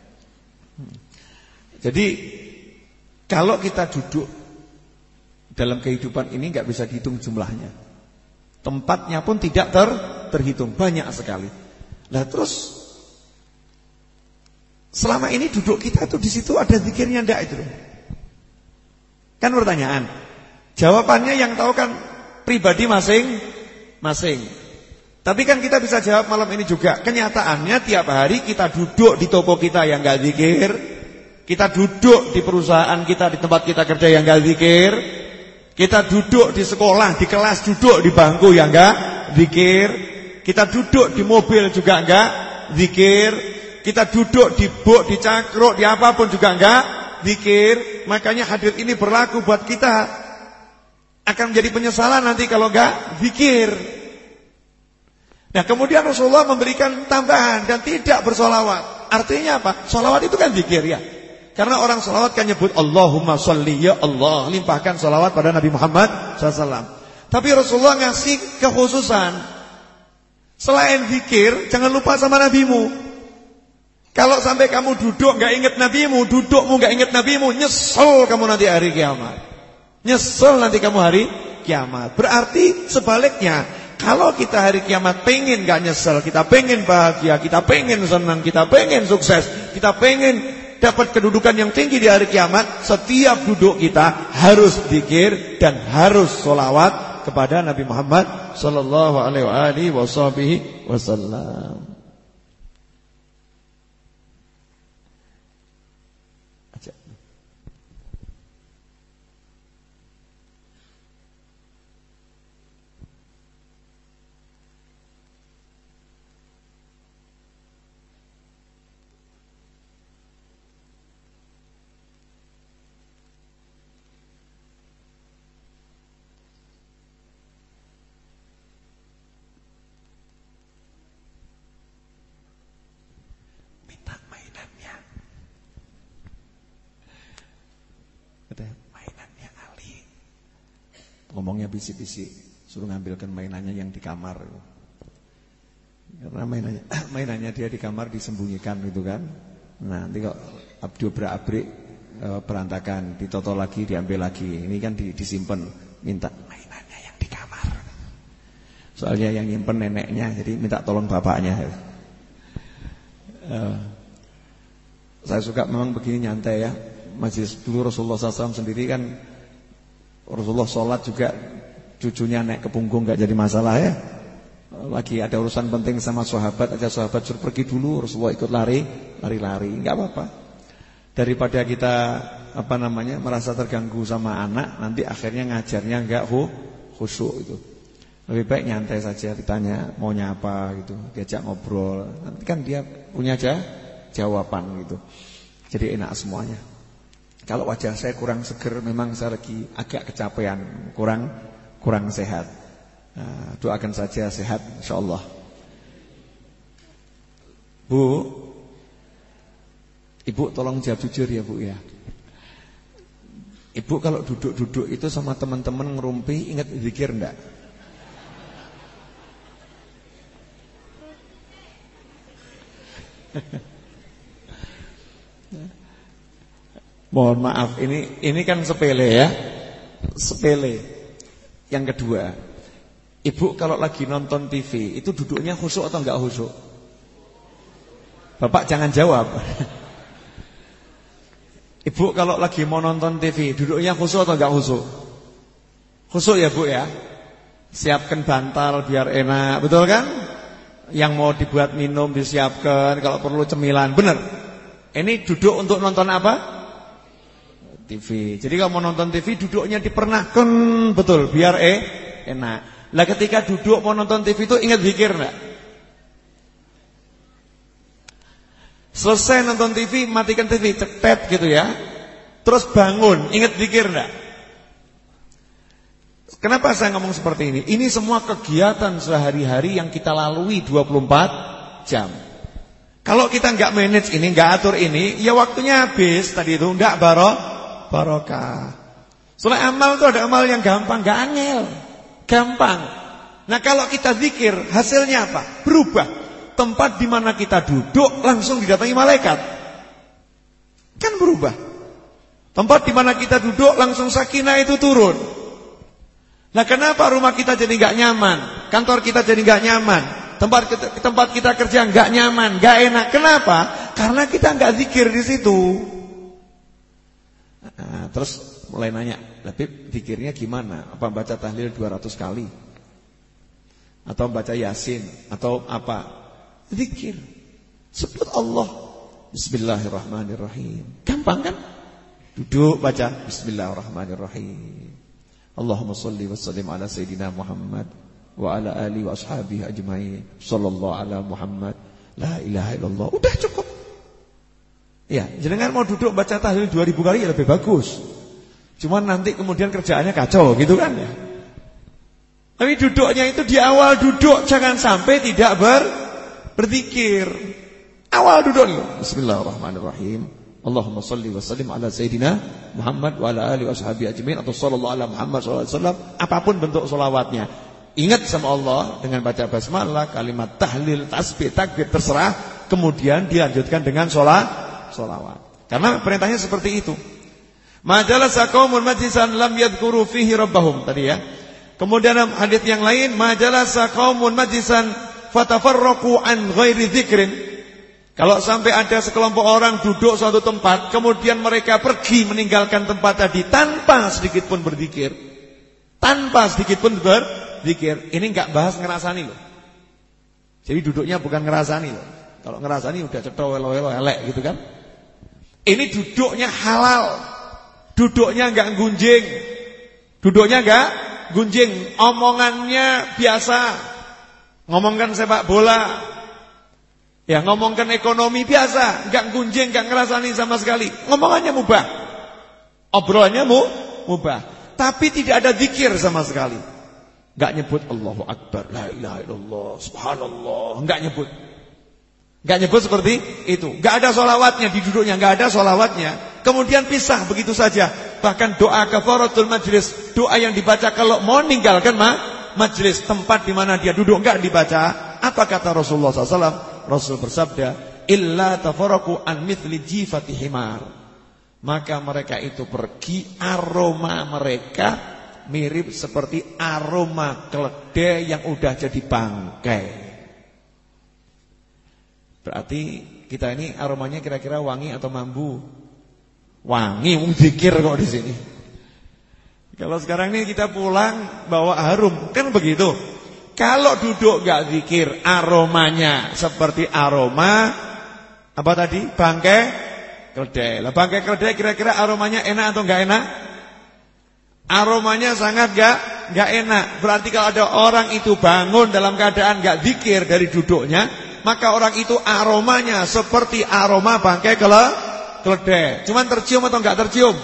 Jadi kalau kita duduk dalam kehidupan ini gak bisa dihitung jumlahnya. Tempatnya pun tidak ter, terhitung, banyak sekali. Nah terus selama ini duduk kita tuh di situ ada zikirnya enggak itu? Kan pertanyaan. Jawabannya yang tahu kan pribadi masing-masing. Tapi kan kita bisa jawab malam ini juga. Kenyataannya tiap hari kita duduk di toko kita yang enggak zikir. Kita duduk di perusahaan kita, di tempat kita kerja yang enggak zikir. Kita duduk di sekolah, di kelas duduk di bangku yang enggak zikir. Kita duduk di mobil juga enggak zikir. Kita duduk di buk, di cangkruk, di apapun juga enggak zikir. Makanya hadir ini berlaku buat kita. Akan menjadi penyesalan nanti kalau enggak zikir. Nah kemudian Rasulullah memberikan tambahan dan tidak bersolawat. Artinya apa? Solawat itu kan zikir ya. Karena orang salawat kan nyebut Allahumma sholli ya Allah, limpahkan salawat pada Nabi Muhammad shallallahu alaihi wasallam. Tapi Rasulullah ngasih kekhususan. Selain zikir, jangan lupa sama nabimu. Kalau sampai kamu duduk gak ingat nabimu, dudukmu gak ingat nabimu, nyesel kamu nanti hari kiamat. Nyesel nanti kamu hari kiamat. Berarti sebaliknya, kalau kita hari kiamat pengen gak nyesel, kita pengen bahagia, kita pengen senang, kita pengen sukses, kita pengen dapat kedudukan yang tinggi di hari kiamat, setiap duduk kita harus zikir dan harus sholawat kepada Nabi Muhammad sallallahu alaihi wasallam. Mainannya Ali. Ngomongnya bisik-bisik, suruh ngambilkan mainannya yang di kamar. Karena mainannya mainannya dia di kamar disembunyikan gitu kan. Nah, nanti kok abdo-abrik e, berantakan, ditoto lagi, diambil lagi. Ini kan di, disimpan, minta mainannya yang di kamar. Soalnya yang nyimpen neneknya, jadi minta tolong bapaknya. E, saya suka memang begini nyantai ya. Majlis dulu Rasulullah shallallahu alaihi wasallam sendiri kan, Rasulullah sholat juga cucunya naik ke punggung gak jadi masalah ya. Lagi ada urusan penting sama sahabat aja, sahabat suruh pergi dulu, Rasulullah ikut lari, lari-lari, gak apa-apa. Daripada kita apa namanya merasa terganggu sama anak, nanti akhirnya ngajarnya gak khusyuk itu. Lebih baik nyantai saja, ditanya maunya apa gitu, diajak ngobrol. Nanti kan dia punya aja jawaban gitu. Jadi enak semuanya. Kalau wajah saya kurang seger, memang saya lagi agak kecapean, kurang kurang sehat. Nah, doakan saja sehat insyaallah. Bu, Ibu tolong jawab jujur ya Bu ya. Ibu kalau duduk-duduk itu sama teman-teman ngerumpi, ingat zikir enggak? Mohon maaf, ini ini kan sepele ya. Sepele. Yang kedua, Ibu kalau lagi nonton T V itu duduknya khusyuk atau enggak khusyuk? Bapak jangan jawab. Ibu kalau lagi mau nonton T V duduknya khusyuk atau enggak khusyuk? Khusyuk ya Bu ya. Siapkan bantal biar enak, betul kan? Yang mau dibuat minum disiapkan, kalau perlu cemilan, benar. Ini duduk untuk nonton apa? T V. Jadi kalau mau nonton T V duduknya dipernahkan betul biar eh enak. Lah ketika duduk mau nonton T V itu ingat zikir enggak? Selesai nonton T V matikan T V cetet gitu ya. Terus bangun, ingat zikir enggak? Kenapa saya ngomong seperti ini? Ini semua kegiatan sehari-hari yang kita lalui dua puluh empat jam. Kalau kita enggak manage ini, enggak atur ini, ya waktunya habis tadi itu enggak barok barokah. Soalnya amal itu ada amal yang gampang, enggak angel. Gampang. Nah, kalau kita zikir, hasilnya apa? Berubah. Tempat di mana kita duduk langsung didatangi malaikat. Kan berubah. Tempat di mana kita duduk langsung sakinah itu turun. Nah, kenapa rumah kita jadi enggak nyaman? Kantor kita jadi enggak nyaman. Tempat kita, tempat kita kerja enggak nyaman, enggak enak. Kenapa? Karena kita enggak zikir di situ. Nah, terus mulai nanya, "Tapi zikirnya gimana? Apa baca tahlil dua ratus kali? Atau baca Yasin atau apa?" Zikir. Sebut Allah. Bismillahirrahmanirrahim. Gampang kan? Duduk baca Bismillahirrahmanirrahim. Allahumma salli wa sallim ala Sayyidina Muhammad wa ala alihi wa ashabihi ajma'in. Sallallahu ala Muhammad. La ilaha illallah. Udah cukup. Ya, jenengan mau duduk baca tahlil dua ribu kali ya lebih bagus. Cuman nanti kemudian kerjaannya kacau gitu kan ya. Tapi duduknya itu di awal duduk jangan sampai tidak ber berzikir. Awal duduk nih. Bismillahirrahmanirrahim. Allahumma salli wa sallim ala Sayyidina Muhammad wa ala alihi wa sahbihi ajma'in atau sallallahu ala Muhammad sallallahu alaihi wasallam, apapun bentuk selawatnya. Ingat sama Allah dengan baca basmalah, kalimat tahlil, tasbih, takbir terserah, kemudian dilanjutkan dengan sholat, sholawat. Karena perintahnya seperti itu. Majalasa qaumun majlisan lam yadhkuru fihi rabbahum tadi ya. Kemudian dalam hadis yang lain, majalasa qaumun majlisan fatafarraqu an ghairi dzikrin. Kalau sampai ada sekelompok orang duduk suatu tempat, kemudian mereka pergi meninggalkan tempat tadi tanpa sedikit pun berzikir, tanpa sedikit pun berzikir. Ini enggak bahas ngerasani loh. Jadi duduknya bukan ngerasani loh. Kalau ngerasani udah cetho welo-welo elek gitu kan. Ini duduknya halal. Duduknya enggak gunjing. Duduknya enggak gunjing. Omongannya biasa. Ngomongkan sepak bola. Ya, ngomongkan ekonomi biasa, enggak gunjing, enggak ngerasani sama sekali. Ngomongannya mubah. Obrolannya mu, mubah. Tapi tidak ada zikir sama sekali. Enggak nyebut Allahu Akbar, la ilaha illallah, subhanallah, enggak nyebut. Enggak nyebut seperti itu. Enggak ada sholawatnya di duduknya, enggak ada sholawatnya. Kemudian pisah begitu saja. Bahkan doa kafaratul majlis, doa yang dibaca kalau mau meninggalkan ma, majlis, tempat di mana dia duduk enggak dibaca. Apa kata Rasulullah sallallahu alaihi wasallam? Rasul bersabda, illa tafarraqu an mithli jifati himar. Maka mereka itu pergi, aroma mereka mirip seperti aroma keledai yang udah jadi bangkai. Berarti kita ini aromanya kira-kira wangi atau mambu? Wangi, mung zikir kok di sini. Kalau sekarang ini kita pulang bawa harum, kan begitu. Kalau duduk gak zikir, aromanya seperti aroma apa tadi? Bangkai keledai. Lah bangkai keledai kira-kira aromanya enak atau enggak enak? Aromanya sangat gak nggak enak. Berarti kalau ada orang itu bangun dalam keadaan nggak zikir dari duduknya, maka orang itu aromanya seperti aroma bangkai keledai. Cuman tercium atau nggak tercium?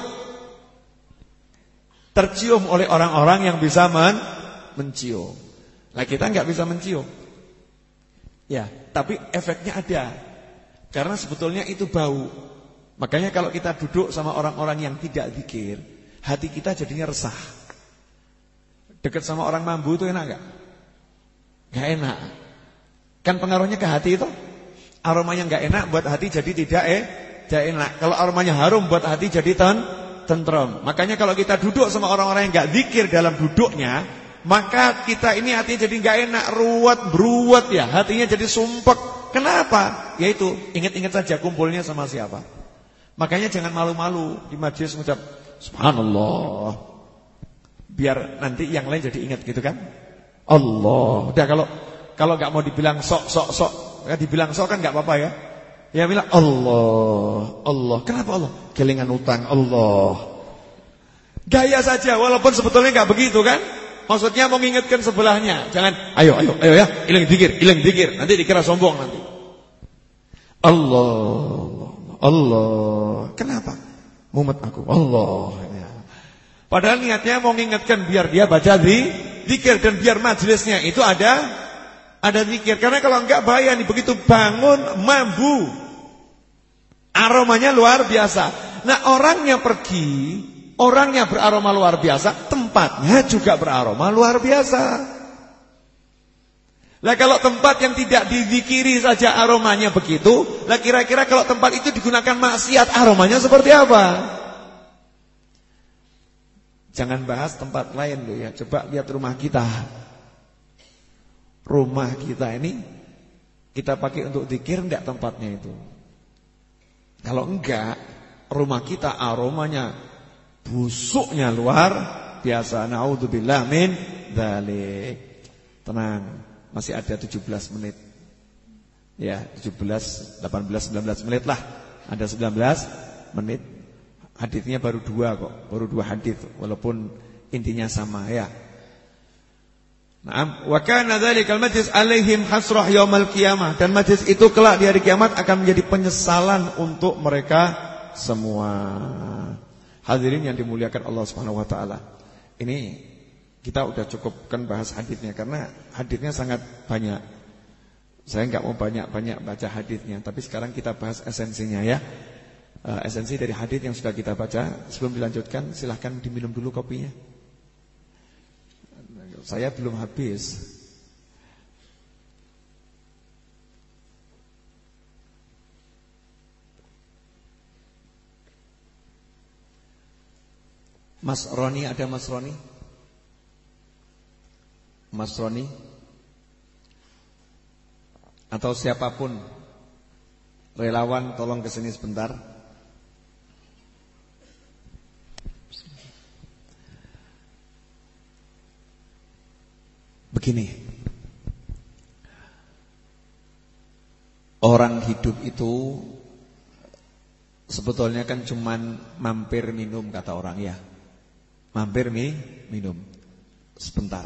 Tercium oleh orang-orang yang bisa men mencium. Nah, kita nggak bisa mencium. Ya, tapi efeknya ada. Karena sebetulnya itu bau. Makanya kalau kita duduk sama orang-orang yang tidak zikir, hati kita jadinya resah. Dekat sama orang mambu itu enak gak? Gak enak. Kan pengaruhnya ke hati itu. Aromanya gak enak buat hati jadi tidak eh, tidak enak. Kalau aromanya harum buat hati jadi ten, tentrem. Makanya kalau kita duduk sama orang-orang yang gak zikir dalam duduknya, maka kita ini hatinya jadi gak enak, ruwet, beruwet ya. Hatinya jadi sumpek. Kenapa? Yaitu ingat-ingat saja kumpulnya sama siapa. Makanya jangan malu-malu di majelis mengucap subhanallah, biar nanti yang lain jadi ingat gitu kan. Allah. Udah kalau kalau nggak mau dibilang sok sok sok, ya dibilang sok kan nggak apa-apa ya. Ya bilang Allah, Allah. Kenapa Allah? Kelingan utang Allah. Gaya saja walaupun sebetulnya nggak begitu kan. Maksudnya mau ngingetkan sebelahnya. Jangan ayo ayo ayo ya, ilang dikir, ilang dikir. Nanti dikira sombong nanti. Allah. Allah. Kenapa? Mumet aku. Allah. Ya. Padahal niatnya mau ngingetkan biar dia baca zikir dan biar majelisnya itu ada ada zikir. Karena kalau enggak bahaya nih, begitu bangun mambu. Aromanya luar biasa. Nah, orangnya pergi, orangnya beraroma luar biasa, tempatnya juga beraroma luar biasa. Lah kalau tempat yang tidak dizikiri saja aromanya begitu, lah kira-kira kalau tempat itu digunakan maksiat aromanya seperti apa? Jangan bahas tempat lain loh ya. Coba lihat rumah kita. Rumah kita ini kita pakai untuk zikir enggak tempatnya itu? Kalau enggak, rumah kita aromanya busuknya luar biasa. Naudzubillah min dzalik. Tenang. Masih ada tujuh belas menit. Ya, tujuh belas, delapan belas, sembilan belas menit lah. Ada sembilan belas menit. Haditsnya baru dua kok. Baru dua hadits walaupun intinya sama ya. Naam, wa kana dzalikal majlis alaihim hasrah yaumal qiyamah, dan majlis itu kelak di hari kiamat akan menjadi penyesalan untuk mereka semua. Hadirin yang dimuliakan Allah Subhanahu wa taala. Ini kita udah cukupkan bahas haditsnya karena haditsnya sangat banyak. Saya enggak mau banyak-banyak baca haditsnya, tapi sekarang kita bahas esensinya ya. Uh, esensi dari hadits yang sudah kita baca. Sebelum dilanjutkan, silahkan diminum dulu kopinya. Saya belum habis. Mas Roni, ada Mas Roni? Mas Roni atau siapapun relawan tolong kesini sebentar. Begini, orang hidup itu sebetulnya kan cuman mampir minum kata orang ya. Mampir mi, minum sebentar.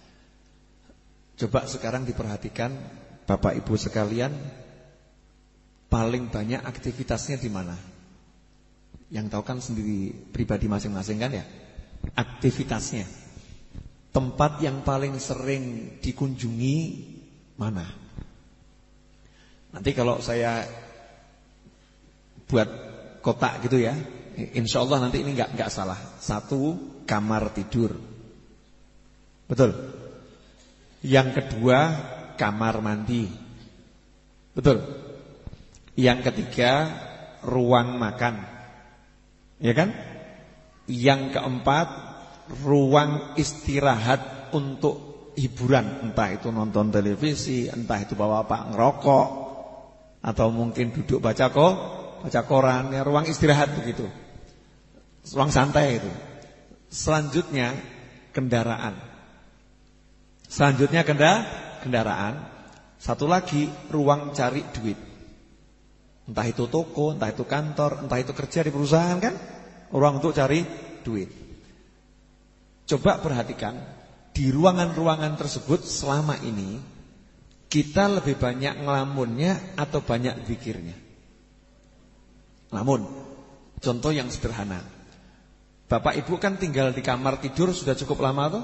Coba sekarang diperhatikan Bapak Ibu sekalian, paling banyak aktivitasnya di mana? Yang tahu kan sendiri pribadi masing-masing kan ya. Aktivitasnya, tempat yang paling sering dikunjungi mana? Nanti kalau saya buat kotak gitu ya, insya Allah nanti ini nggak nggak salah. Satu, kamar tidur, betul. Yang kedua, kamar mandi, betul. Yang ketiga, ruang makan, ya kan? Yang keempat, ruang istirahat untuk hiburan, entah itu nonton televisi, entah itu bapak-bapak ngerokok, atau mungkin duduk baca kok, baca koran, ya, ruang istirahat begitu. Ruang santai itu. Selanjutnya kendaraan. Selanjutnya kenda, kendaraan. Satu lagi ruang cari duit. Entah itu toko, entah itu kantor, entah itu kerja di perusahaan kan, ruang untuk cari duit. Coba perhatikan, di ruangan-ruangan tersebut selama ini kita lebih banyak ngelamunnya atau banyak zikirnya? Ngelamun. Contoh yang sederhana. Bapak Ibu kan tinggal di kamar tidur sudah cukup lama tuh?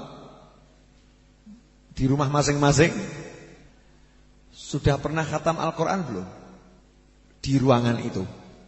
Di rumah masing-masing. Sudah pernah khatam Al-Quran belum? Di ruangan itu.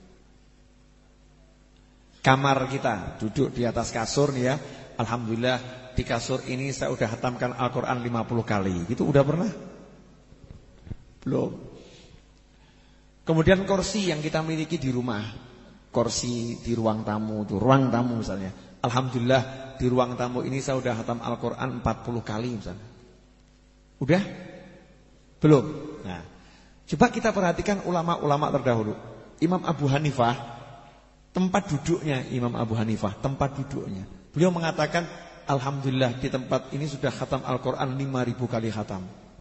Kamar kita, duduk di atas kasur nih ya. Alhamdulillah di kasur ini saya udah khatamkan Al-Quran lima puluh kali. Itu udah pernah? Belum. Kemudian kursi yang kita miliki di rumah, kursi di ruang tamu, itu ruang tamu misalnya. Alhamdulillah di ruang tamu ini saya udah khatam Al-Quran empat puluh kali misalnya. Udah? Belum. Nah, coba kita perhatikan ulama-ulama terdahulu. Imam Abu Hanifah, tempat duduknya Imam Abu Hanifah, tempat duduknya. Beliau mengatakan, alhamdulillah di tempat ini sudah khatam Al-Quran lima ribu kali khatam.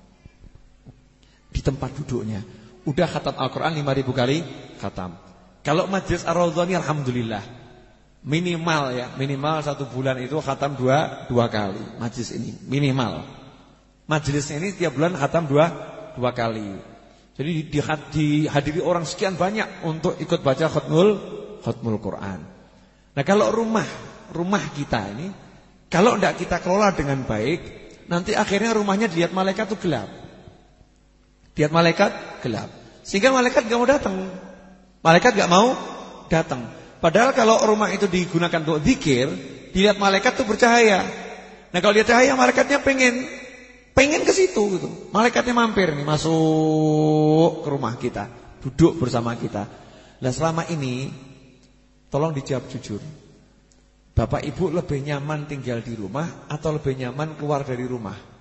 Di tempat duduknya udah khatam Al-Quran lima ribu kali khatam. Kalau Majlis Ar-Raudhah ini alhamdulillah minimal ya, minimal satu bulan itu khatam dua, dua kali. Majlis ini minimal. Majlisnya ini tiap bulan khatam dua, dua kali. Jadi dihadiri orang sekian banyak untuk ikut baca khatmul khatmul Quran. Nah kalau rumah rumah kita ini kalau tidak kita kelola dengan baik, nanti akhirnya rumahnya dilihat malaikat itu gelap. Lihat malaikat gelap. Sehingga malaikat gak mau datang. Malaikat gak mau datang. Padahal kalau rumah itu digunakan untuk zikir, dilihat malaikat itu bercahaya. Nah kalau lihat cahaya, malaikatnya pengen pengen ke situ gitu. Malaikatnya mampir nih, masuk ke rumah kita, duduk bersama kita. Nah selama ini tolong dijawab jujur. Bapak Ibu lebih nyaman tinggal di rumah atau lebih nyaman keluar dari rumah?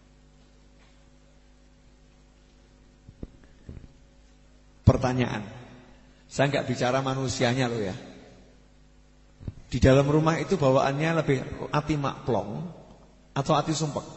Pertanyaan. Saya enggak bicara manusianya loh ya. Di dalam rumah itu bawaannya lebih ati makplong atau ati sumpek?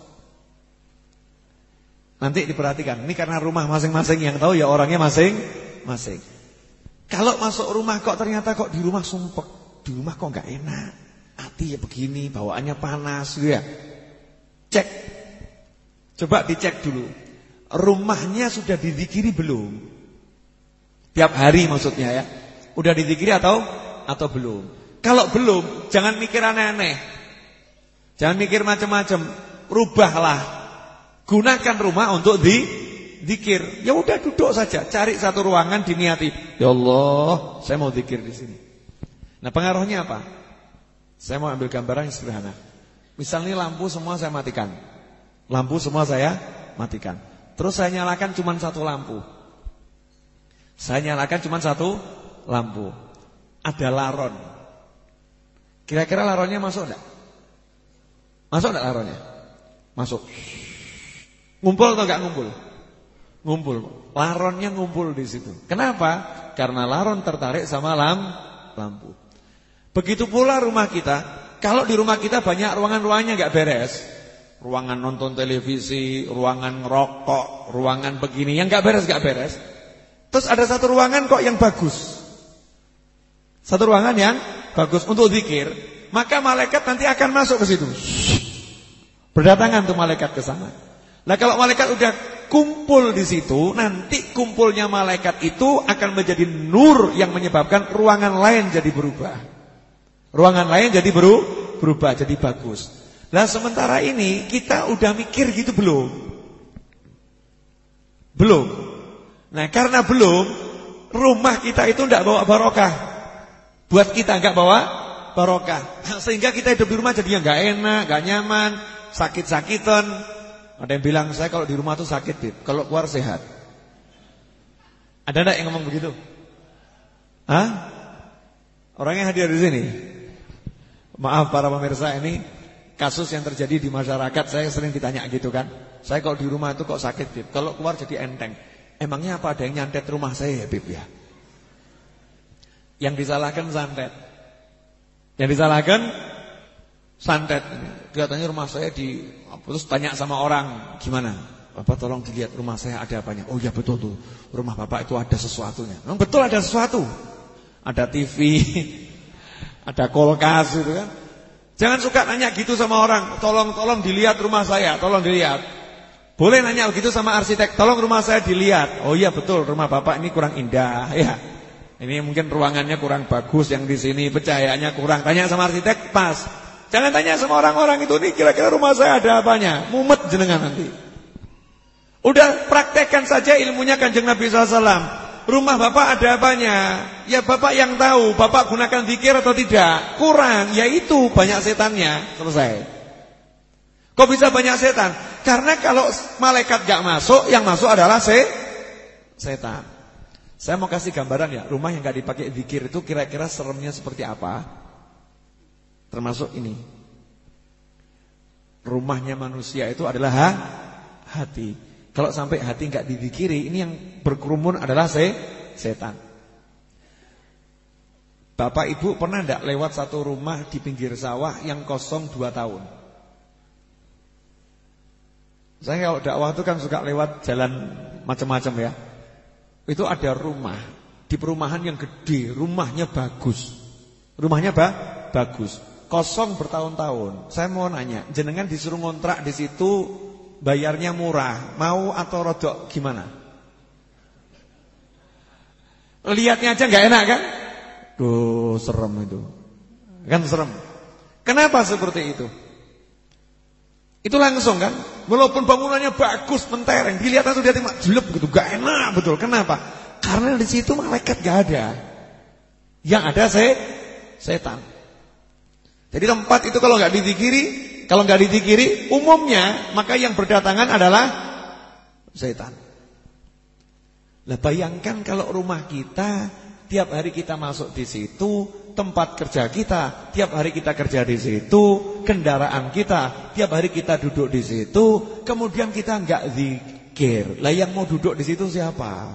Nanti diperhatikan. Ini karena rumah masing-masing yang tahu ya orangnya masing-masing. Kalau masuk rumah kok ternyata kok di rumah sumpek, di rumah kok enggak enak, ati ya begini, bawaannya panas ya. Cek. Coba dicek dulu. Rumahnya sudah dizikiri belum? Tiap hari maksudnya ya. Udah dizikiri atau atau belum? Kalau belum, jangan mikir aneh-aneh. Jangan mikir macam-macam. Rubahlah. Gunakan rumah untuk di zikir. Ya udah duduk saja, cari satu ruangan diniati. Ya Allah, saya mau zikir di sini. Nah, pengaruhnya apa? Saya mau ambil gambaran yang sederhana. Misalnya lampu semua saya matikan. Lampu semua saya matikan. Terus saya nyalakan cuma satu lampu. Saya nyalakan cuma satu lampu. Ada laron. Kira-kira laronnya masuk enggak? Masuk enggak laronnya? Masuk. Ngumpul atau enggak ngumpul? Ngumpul. Laronnya ngumpul di situ. Kenapa? Karena laron tertarik sama lam, lampu. Begitu pula rumah kita. Kalau di rumah kita banyak ruangan-ruangannya enggak beres. Ruangan nonton televisi, ruangan ngerokok, ruangan begini yang enggak beres enggak beres. Terus ada satu ruangan kok yang bagus. Satu ruangan yang bagus untuk zikir, maka malaikat nanti akan masuk ke situ. Berdatangan tuh malaikat ke sana. Nah, kalau malaikat udah kumpul di situ, nanti kumpulnya malaikat itu akan menjadi nur yang menyebabkan ruangan lain jadi berubah. Ruangan lain jadi beru, berubah, jadi bagus. Nah, sementara ini kita udah mikir gitu belum? Belum. Nah, karena belum, rumah kita itu enggak bawa barokah. Buat kita enggak bawa barokah. Sehingga kita hidup di rumah jadinya enggak enak, enggak nyaman, sakit-sakitan. Ada yang bilang, saya kalau di rumah tuh sakit, Bib. Kalau keluar sehat. Ada enggak yang ngomong begitu? Hah? Orangnya hadir di sini. Maaf para pemirsa, ini kasus yang terjadi di masyarakat. Saya sering ditanya gitu kan. Saya kalau di rumah itu kok sakit, Bib. Kalau keluar jadi enteng. Emangnya apa ada yang nyantet rumah saya ya, Bib ya? Yang disalahkan santet. Yang disalahkan santet. Kelihatannya rumah saya di terus tanya sama orang, gimana? Bapak tolong dilihat rumah saya ada apanya. Oh ya betul tuh. Rumah Bapak itu ada sesuatunya. Memang betul ada sesuatu. Ada T V, ada kulkas gitu kan. Jangan suka nanya gitu sama orang, tolong-tolong dilihat rumah saya, tolong dilihat. Boleh nanya begitu sama arsitek, tolong rumah saya dilihat. Oh iya betul, rumah Bapak ini kurang indah, ya. Ini mungkin ruangannya kurang bagus, yang di sini pencahayaannya kurang. Tanya sama arsitek, pas. Jangan tanya sama orang-orang itu, nih kira-kira rumah saya ada apanya. Mumet jenengan nanti. Udah praktekkan saja ilmunya Kanjeng Nabi sallallahu alaihi wasallam. Rumah Bapak ada apanya? Ya Bapak yang tahu. Bapak gunakan zikir atau tidak? Kurang, yaitu banyak setannya. Selesai. Kok bisa banyak setan? Karena kalau malaikat gak masuk, yang masuk adalah se setan. Saya mau kasih gambaran ya. Rumah yang gak dipakai zikir itu kira-kira seremnya seperti apa? Termasuk ini. Rumahnya manusia itu adalah ha? hati. Kalau sampai hati enggak dizikiri, ini yang berkerumun adalah se setan. Bapak Ibu pernah enggak lewat satu rumah di pinggir sawah yang kosong dua tahun? Saya kalau dakwah itu kan suka lewat jalan macam-macam ya. Itu ada rumah, di perumahan yang gede, rumahnya bagus. Rumahnya ba bagus, kosong bertahun-tahun. Saya mau nanya, jenengan disuruh ngontrak di situ, bayarnya murah, mau atau rodok gimana? Lihatnya aja nggak enak kan? Duh, serem itu. Kan serem. Kenapa seperti itu? Itu langsung kan? Walaupun bangunannya bagus, mentereng, dilihat langsung dia timak jelek gitu, nggak enak betul. Kenapa? Karena di situ malaikat nggak ada. Yang ada se setan. Jadi tempat itu kalau nggak dizikiri, kalau nggak dizikiri, umumnya maka yang berdatangan adalah setan. Lah bayangkan kalau rumah kita tiap hari kita masuk di situ, tempat kerja kita tiap hari kita kerja di situ, kendaraan kita tiap hari kita duduk di situ, kemudian kita nggak zikir. Lah yang mau duduk di situ siapa?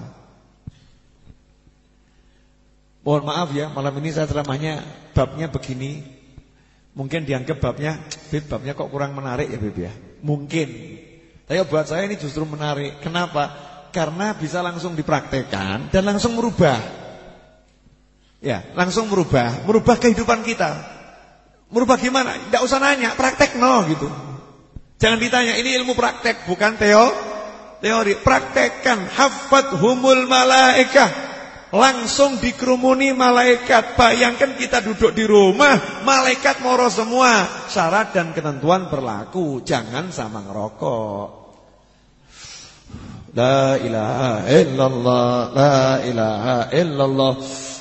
Mohon maaf ya, malam ini saya ceramahnya babnya begini. Mungkin dianggap babnya, Bib, babnya kok kurang menarik ya Bib ya. Mungkin. Tapi buat saya ini justru menarik. Kenapa? Karena bisa langsung dipraktekkan dan langsung merubah. Ya, langsung merubah, merubah kehidupan kita. Merubah gimana? Tidak usah nanya, praktek no gitu. Jangan ditanya, ini ilmu praktek, bukan teo, teori. Praktekkan, hafadhumul malaikah. Langsung dikerumuni malaikat. Bayangkan kita duduk di rumah, malaikat moro semua. Syarat dan ketentuan berlaku. Jangan sama ngerokok. La ilaha illallah, la ilaha illallah.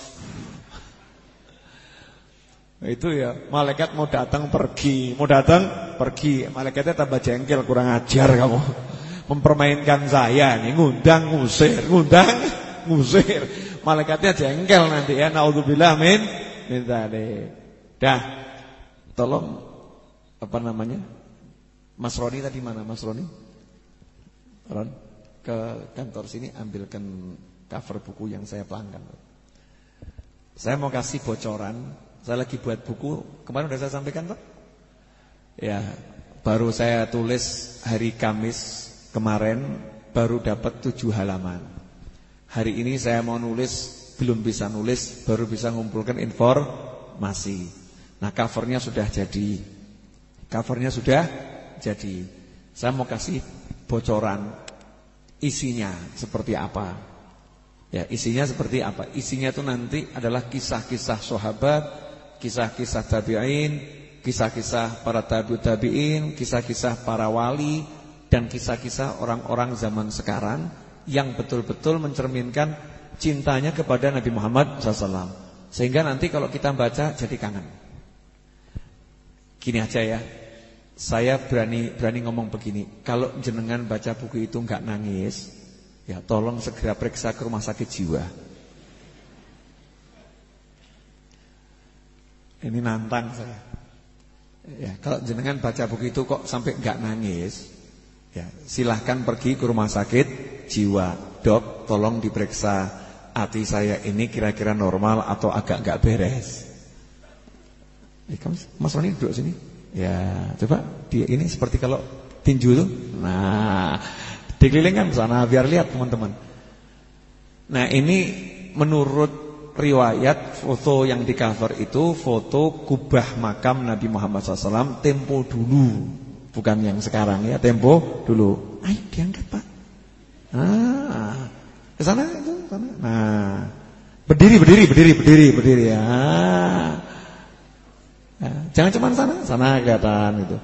Itu ya, malaikat mau datang pergi, mau datang pergi. Malaikatnya tambah jengkel, kurang ajar kamu. Mempermainkan saya nih, ngundang ngusir, ngundang ngusir. Malaikatnya jengkel nanti ya, naudzubillah min min dzalik. Dah. Tolong apa namanya? Mas Roni tadi mana Mas Roni? Ron, ke kantor sini ambilkan cover buku yang saya pelanggan. Saya mau kasih bocoran. Saya lagi buat buku. Kemarin udah saya sampaikan toh? Ya, baru saya tulis hari Kamis kemarin, baru dapat tujuh halaman. Hari ini saya mau nulis, belum bisa nulis, baru bisa ngumpulkan informasi. Nah, covernya sudah jadi. Covernya sudah jadi. Saya mau kasih bocoran isinya seperti apa. Ya, isinya seperti apa? Isinya itu nanti adalah kisah-kisah sahabat, kisah-kisah tabi'in, kisah-kisah para tabi'ut tabi'in, kisah-kisah para wali, dan kisah-kisah orang-orang zaman sekarang yang betul-betul mencerminkan cintanya kepada Nabi Muhammad shallallahu alaihi wasallam. Sehingga nanti kalau kita baca jadi kangen. Gini aja ya, saya berani berani ngomong begini. Kalau jenengan baca buku itu enggak nangis, ya tolong segera periksa ke rumah sakit jiwa. Ini nantang saya. Ya, kalau jenengan baca buku itu kok sampai enggak nangis, ya silahkan pergi ke rumah sakit jiwa. Dok, tolong diperiksa hati saya ini kira-kira normal atau agak enggak beres. Eh, Mas Roni duduk sini. Ya, coba dia ini seperti kalau tinju tuh. Nah, dikelilingkan sana biar lihat teman-teman. Nah, ini menurut riwayat foto yang di cover itu foto kubah makam Nabi Muhammad shallallahu alaihi wasallam tempo dulu, bukan yang sekarang ya, tempo dulu. Ayo diangkat Pak. Ah, ke sana itu, sana. Nah, berdiri, berdiri, berdiri, berdiri, berdiri ya. Nah, jangan cuma sana, sana kelihatan itu.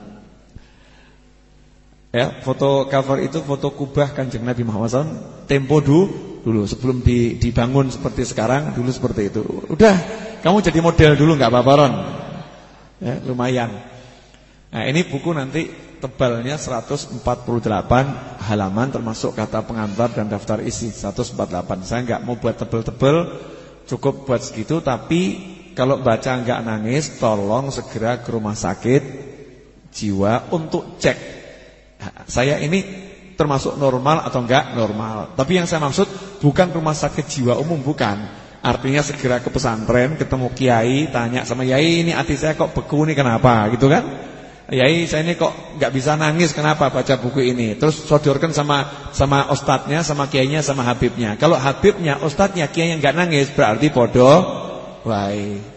Ya, foto cover itu foto kubah Kanjeng Nabi Muhammad shallallahu alaihi wasallam tempo dulu, dulu sebelum di, dibangun seperti sekarang, dulu seperti itu. Udah, kamu jadi model dulu nggak apa-apa Ron. Ya, lumayan. Nah, ini buku nanti tebalnya seratus empat puluh delapan halaman termasuk kata pengantar dan daftar isi seratus empat puluh delapan. Saya nggak mau buat tebel-tebel, cukup buat segitu. Tapi kalau baca nggak nangis, tolong segera ke rumah sakit jiwa untuk cek. Saya ini termasuk normal atau enggak normal. Tapi yang saya maksud bukan rumah sakit jiwa umum, bukan. Artinya segera ke pesantren, ketemu kiai, tanya sama yai, ini hati saya kok beku nih kenapa, gitu kan? Yai, saya ini kok enggak bisa nangis kenapa baca buku ini. Terus sodorkan sama sama ustadznya, sama kiainya, sama habibnya. Kalau habibnya, ustadznya, kiainya enggak nangis, berarti bodoh. Wai.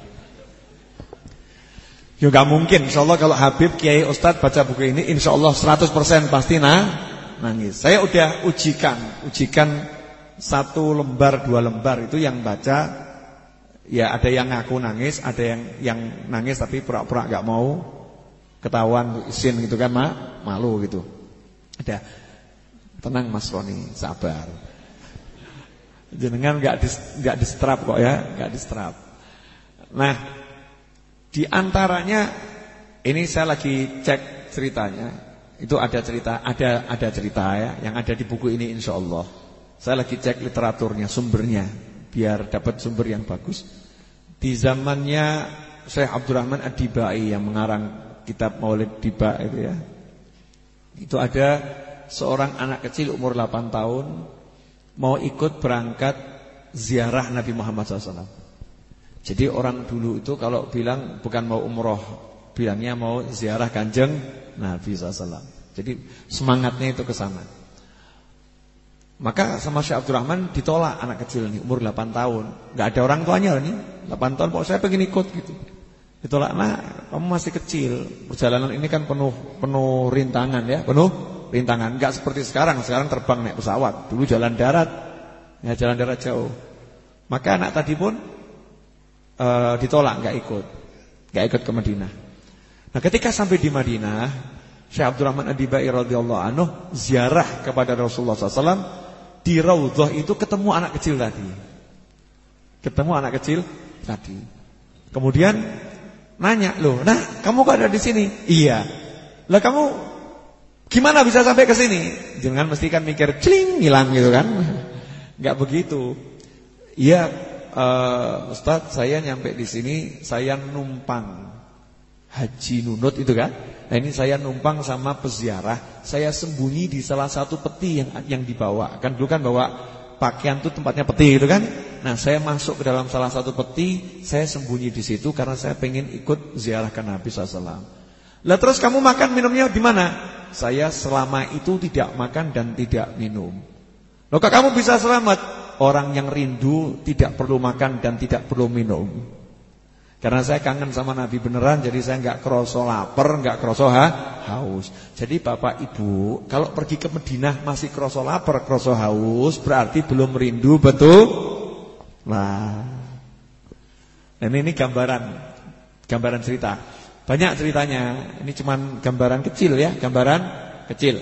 Ya gak mungkin, insyaallah kalau habib, kiai, ustadz baca buku ini insyaallah seratus persen pasti nah, nangis. Saya udah ujikan, ujikan satu lembar, dua lembar itu yang baca, ya ada yang ngaku nangis, ada yang yang nangis tapi pura-pura gak mau ketahuan izin gitu kan, mak, malu gitu. Ada. Tenang Mas Roni, sabar. Jenengan gak di, gak distrap kok ya, gak distrap. Nah, di antaranya ini saya lagi cek ceritanya. Itu ada cerita, ada ada cerita ya yang ada di buku ini insyaallah. Saya lagi cek literaturnya, sumbernya biar dapat sumber yang bagus. Di zamannya Syekh Abdurrahman Ad-Dibai yang mengarang kitab Maulid Diba itu ya. Itu ada seorang anak kecil umur delapan tahun mau ikut berangkat ziarah Nabi Muhammad shallallahu alaihi wasallam. Jadi orang dulu itu kalau bilang bukan mau umroh, bilangnya mau ziarah Kanjeng Nabi shallallahu alaihi wasallam. Jadi semangatnya itu ke sana. Maka sama Syekh Abdurrahman ditolak anak kecil nih umur delapan tahun. Enggak ada orang tuanya nih, delapan tahun kok saya pengen ikut gitu. Ditolak, "Nah, kamu masih kecil. Perjalanan ini kan penuh penuh rintangan ya, penuh rintangan. Enggak seperti sekarang, sekarang terbang naik pesawat. Dulu jalan darat. Ya jalan darat jauh." Maka anak tadi pun Uh, ditolak, nggak ikut, nggak ikut ke Madinah. Nah, ketika sampai di Madinah, Syekh Abdurrahman Ad-Dibai radhiyallahu anhu ziarah kepada Rasulullah shallallahu alaihi wasallam di Raudhah itu ketemu anak kecil tadi, ketemu anak kecil tadi. Kemudian nanya, loh, nah kamu kok ada di sini? Iya. Lah kamu gimana bisa sampai ke sini? Jangan mesti kan mikir, cling, hilang gitu kan? Nggak begitu. Iya. Uh, Ustadz, saya nyampe di sini, saya numpang haji nunut itu kan. Nah ini saya numpang sama peziarah, saya sembunyi di salah satu peti yang yang dibawa. Kan dulu kan bawa pakaian tuh tempatnya peti itu kan. Nah saya masuk ke dalam salah satu peti, saya sembunyi di situ karena saya pengen ikut ziarah ke Nabi shallallahu alaihi wasallam. Lah terus kamu makan minumnya di mana? Saya selama itu tidak makan dan tidak minum. Loh kok kamu bisa selamat? Orang yang rindu tidak perlu makan dan tidak perlu minum. Karena saya kangen sama Nabi beneran, jadi saya nggak kroso lapar, nggak kroso ha, haus. Jadi Bapak Ibu, kalau pergi ke Madinah masih kroso lapar, kroso haus, berarti belum rindu, betul? Nah, dan ini gambaran, gambaran cerita. Banyak ceritanya. Ini cuman gambaran kecil ya, gambaran kecil.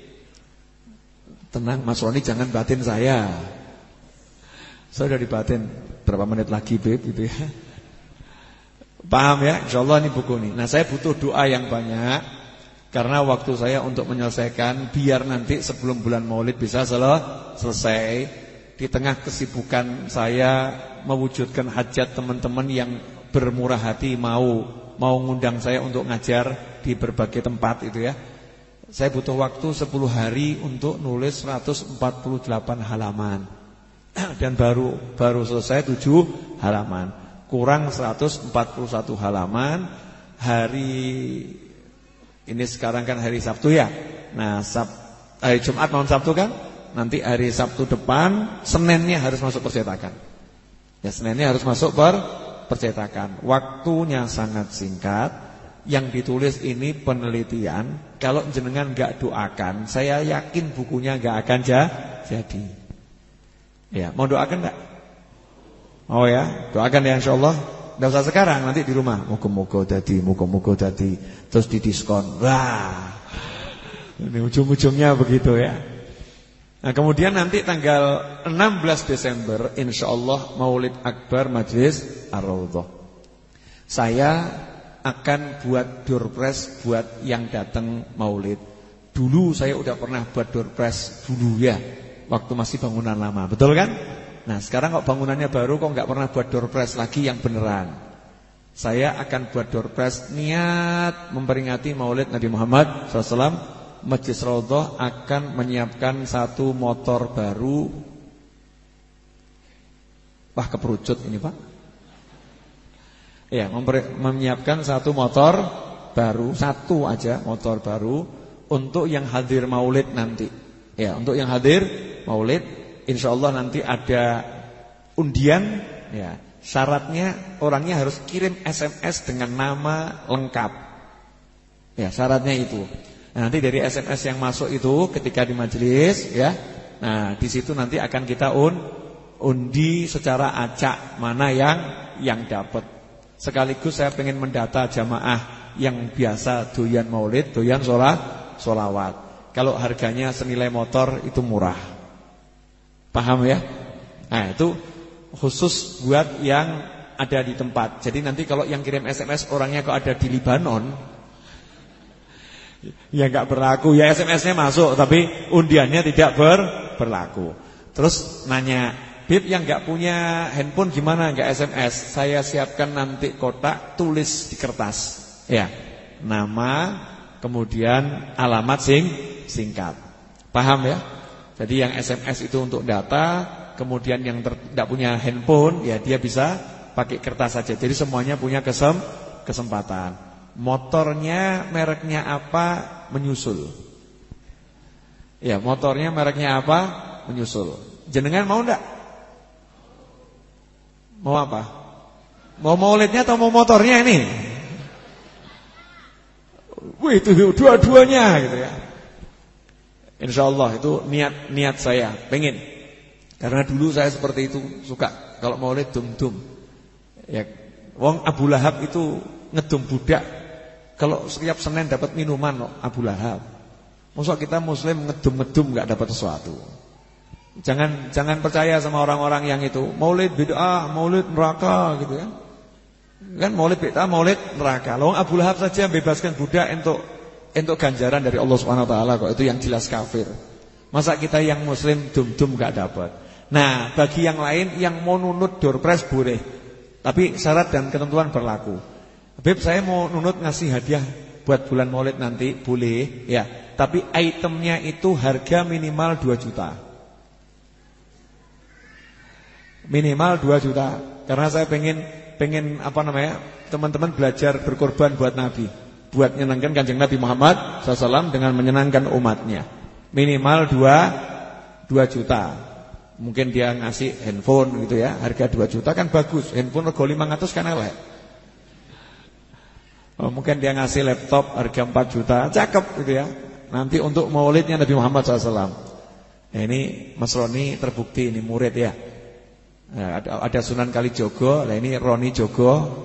Tenang Mas Roni, jangan batin saya. Saya sudah dibatin berapa menit lagi Beb gitu ya. Paham ya? Insyaallah ini buku ini. Nah saya butuh doa yang banyak, karena waktu saya untuk menyelesaikan, biar nanti sebelum bulan Maulid bisa sel selesai. Di tengah kesibukan saya mewujudkan hajat teman-teman yang bermurah hati mau mau ngundang saya untuk ngajar di berbagai tempat itu ya. Saya butuh waktu sepuluh hari untuk nulis seratus empat puluh delapan halaman. Dan baru baru selesai tujuh halaman. Kurang seratus empat puluh satu halaman. Hari ini sekarang kan hari Sabtu ya. Nah, Sab, hari Jumat malam Sabtu kan. Nanti hari Sabtu depan, Seninnya harus masuk percetakan. Ya, Seninnya harus masuk per percetakan. Waktunya sangat singkat. Yang ditulis ini penelitian. Kalau jenengan enggak doakan, saya yakin bukunya enggak akan ja, jadi. Ya, mau doakan enggak? Oh ya, doakan ya insyaallah. Enggak usah sekarang, nanti di rumah. Muga-muga dadi, muga-muga dadi, terus didiskon. Wah. Ini ujung-ujungnya begitu ya. Nah, kemudian nanti tanggal enam belas Desember insyaallah Maulid Akbar Majelis Ar-Raudhah. Saya akan buat door prize buat yang datang Maulid. Dulu saya udah pernah buat door prize dulu ya, waktu masih bangunan lama, betul kan? Nah, sekarang kok bangunannya baru kok nggak pernah buat door prize lagi yang beneran. Saya akan buat door prize niat memperingati Maulid Nabi Muhammad shallallahu alaihi wasallam. Masjid Raudhah akan menyiapkan satu motor baru. Wah, keperucut ini Pak. Ya, menyiapkan satu motor baru, satu aja motor baru untuk yang hadir Maulid nanti. Ya, untuk yang hadir Maulid, insyaallah nanti ada undian. Ya, syaratnya orangnya harus kirim S M S dengan nama lengkap. Ya, syaratnya itu. Nah, nanti dari S M S yang masuk itu ketika di majelis ya. Nah, di situ nanti akan kita un undi secara acak mana yang yang dapat. Sekaligus saya pengen mendata jamaah yang biasa doyan Maulid, doyan sholat, sholawat. Kalau harganya senilai motor itu murah. Paham ya? Nah, itu khusus buat yang ada di tempat. Jadi nanti kalau yang kirim S M S orangnya kok ada di Libanon, ya enggak berlaku. Ya S M S-nya masuk tapi undiannya tidak ber, berlaku. Terus nanya, "Bib, yang enggak punya handphone gimana enggak S M S?" Saya siapkan nanti kotak, tulis di kertas. Ya. Nama, kemudian alamat sing singkat. Paham ya? Jadi yang S M S itu untuk data, kemudian yang tidak punya handphone ya dia bisa pakai kertas saja. Jadi semuanya punya kesem kesempatan. Motornya mereknya apa menyusul. Ya, motornya mereknya apa menyusul. Jenengan mau enggak? Mau apa? Mau maulidnya atau mau motornya ini? Wih, itu dua-duanya gitu ya. Insyaallah itu niat-niat saya, pengen. Karena dulu saya seperti itu, suka kalau maulid dum-dum. Ya, wong Abu Lahab itu ngedum budak. Kalau setiap Senin dapat minuman loh, Abu Lahab. Masa kita muslim ngedum-ngedum enggak dapat sesuatu. Jangan jangan percaya sama orang-orang yang itu. Maulid bid'ah, maulid neraka gitu kan. Kan maulid bid'ah, maulid neraka. Loh, Abu Lahab saja bebaskan budak untuk untuk ganjaran dari Allah Subhanahu wa taala kok, itu yang jelas kafir. Masa kita yang muslim dum-dum enggak dapat. Nah, bagi yang lain yang mau nunut door prize boleh. Tapi syarat dan ketentuan berlaku. Beb, saya mau nunut ngasih hadiah buat bulan Maulid nanti, boleh ya. Tapi itemnya itu harga minimal dua juta. Minimal dua juta. Karena saya pengen pengen apa namanya? Teman-teman belajar berkorban buat Nabi, buat menyenangkan Kanjeng Nabi Muhammad shallallahu alaihi wasallam dengan menyenangkan umatnya. Minimal dua juta. Mungkin dia ngasih handphone gitu ya, harga dua juta kan bagus. Handphone rego lima ratus kan elek. Oh, mungkin dia ngasih laptop harga empat juta, cakep gitu ya. Nanti untuk maulidnya Nabi Muhammad shallallahu alaihi wasallam. Nah, ini Mas Roni terbukti ini murid ya. Nah, ada, ada Sunan Kalijogo, nah ini Roni Jogo.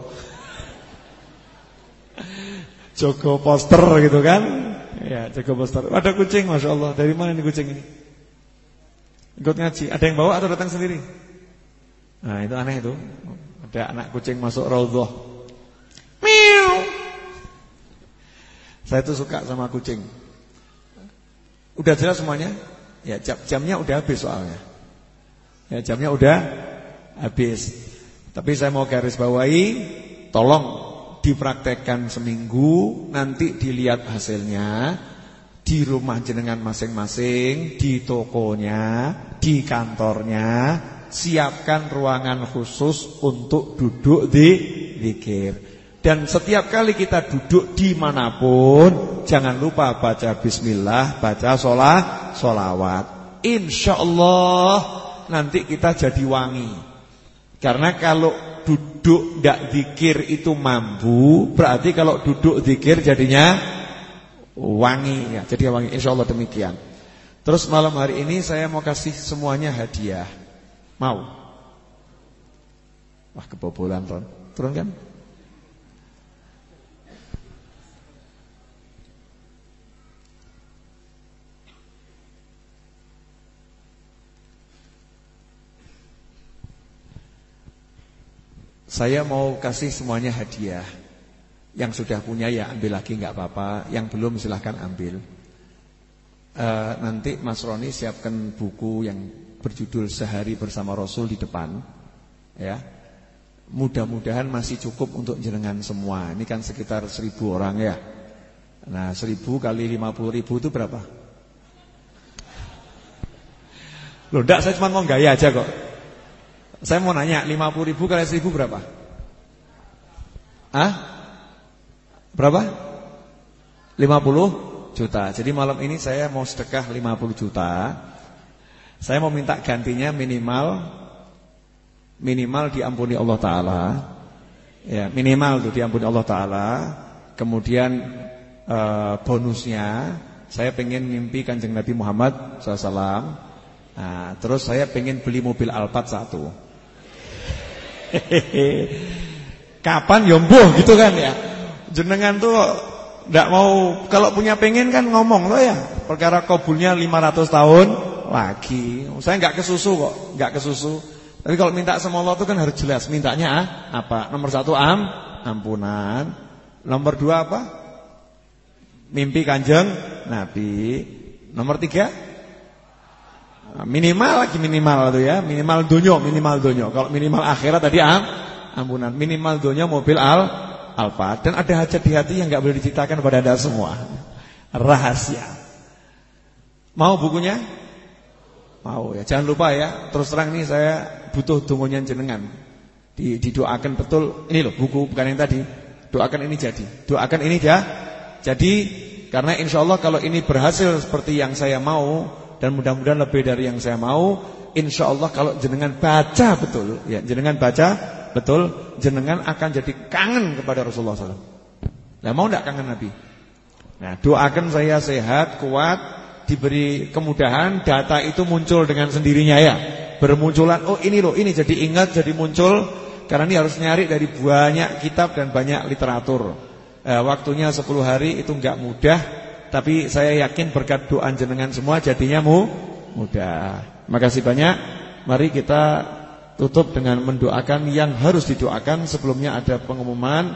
Jogo poster gitu kan. Ya, Jogo poster. Ada kucing, Masya Allah. Dari mana ini kucing ini? Ikut ngaji. Ada yang bawa atau datang sendiri? Nah, itu aneh itu. Ada anak kucing masuk Raudhah. Miau. Saya tuh suka sama kucing. Udah jelas semuanya? Ya, jam, jamnya udah habis soalnya. Ya, jamnya udah habis. Tapi saya mau garis bawahi, tolong dipraktekkan seminggu, nanti dilihat hasilnya di rumah jenengan masing-masing, di tokonya, di kantornya. Siapkan ruangan khusus untuk duduk di zikir. Dan setiap kali kita duduk dimanapun, jangan lupa baca bismillah, baca sholat, sholawat. Insya Allah nanti kita jadi wangi. Karena kalau duduk ndak zikir itu mampu, berarti kalau duduk zikir jadinya wangi ya. Jadi wangi, insyaallah demikian. Terus malam hari ini saya mau kasih semuanya hadiah. Mau? Wah, kebobolan Ron. Turun kan? Saya mau kasih semuanya hadiah. Yang sudah punya ya ambil lagi nggak apa-apa. Yang belum silahkan ambil. uh, Nanti Mas Roni siapkan buku yang berjudul Sehari Bersama Rasul di depan. Ya, mudah-mudahan masih cukup untuk jenengan semua. Ini kan sekitar seribu orang ya. Nah seribu kali lima puluh ribu itu berapa? Loh enggak, saya cuma mau gaya aja kok. Saya mau nanya, lima puluh ribu kali seribu berapa? Hah? Berapa? lima puluh juta. Jadi malam ini saya mau sedekah lima puluh juta. Saya mau minta gantinya minimal Minimal diampuni Allah Ta'ala. Ya, minimal tuh diampuni Allah Ta'ala. Kemudian uh, bonusnya saya pengen mimpi Kanjeng Nabi Muhammad shallallahu alaihi wasallam. Nah, terus saya pengen beli mobil Alphard satu. Kapan yombo gitu kan ya. Jenengan tuh nggak mau, kalau punya pengen kan ngomong loh ya. Perkara kabulnya lima ratus tahun lagi. Saya nggak kesusu kok, nggak kesusu. Tapi kalau minta sama Allah itu kan harus jelas. Mintanya ah, apa? Nomor satu am, ampunan. Nomor dua apa? Mimpi Kanjeng Nabi. Nomor tiga minimal lagi minimal tuh ya, minimal dunyo, minimal dunyo. Kalau minimal akhirat tadi am, ampunan. Minimal dunyo mobil al Alphard. Dan ada hajat di hati yang nggak boleh diceritakan kepada Anda semua. Rahasia. Mau bukunya? Mau ya. Jangan lupa ya. Terus terang nih saya butuh dongonya jenengan. Di, didoakan betul. Ini loh buku, bukan yang tadi. Doakan ini jadi. Doakan ini ya. Jadi karena insya Allah kalau ini berhasil seperti yang saya mau, dan mudah-mudahan lebih dari yang saya mau, insya Allah kalau jenengan baca betul, ya jenengan baca betul, jenengan akan jadi kangen kepada Rasulullah shallallahu alaihi wasallam. Nah, mau tidak kangen Nabi? Nah, doakan saya sehat, kuat, diberi kemudahan, data itu muncul dengan sendirinya ya, bermunculan. Oh ini loh, ini jadi ingat, jadi muncul. Karena ini harus nyari dari banyak kitab dan banyak literatur. eh, Waktunya sepuluh hari itu enggak mudah. Tapi saya yakin berkat doa jenengan semua jadinya mu, mudah. Makasih banyak. Mari kita tutup dengan mendoakan yang harus didoakan. Sebelumnya ada pengumuman.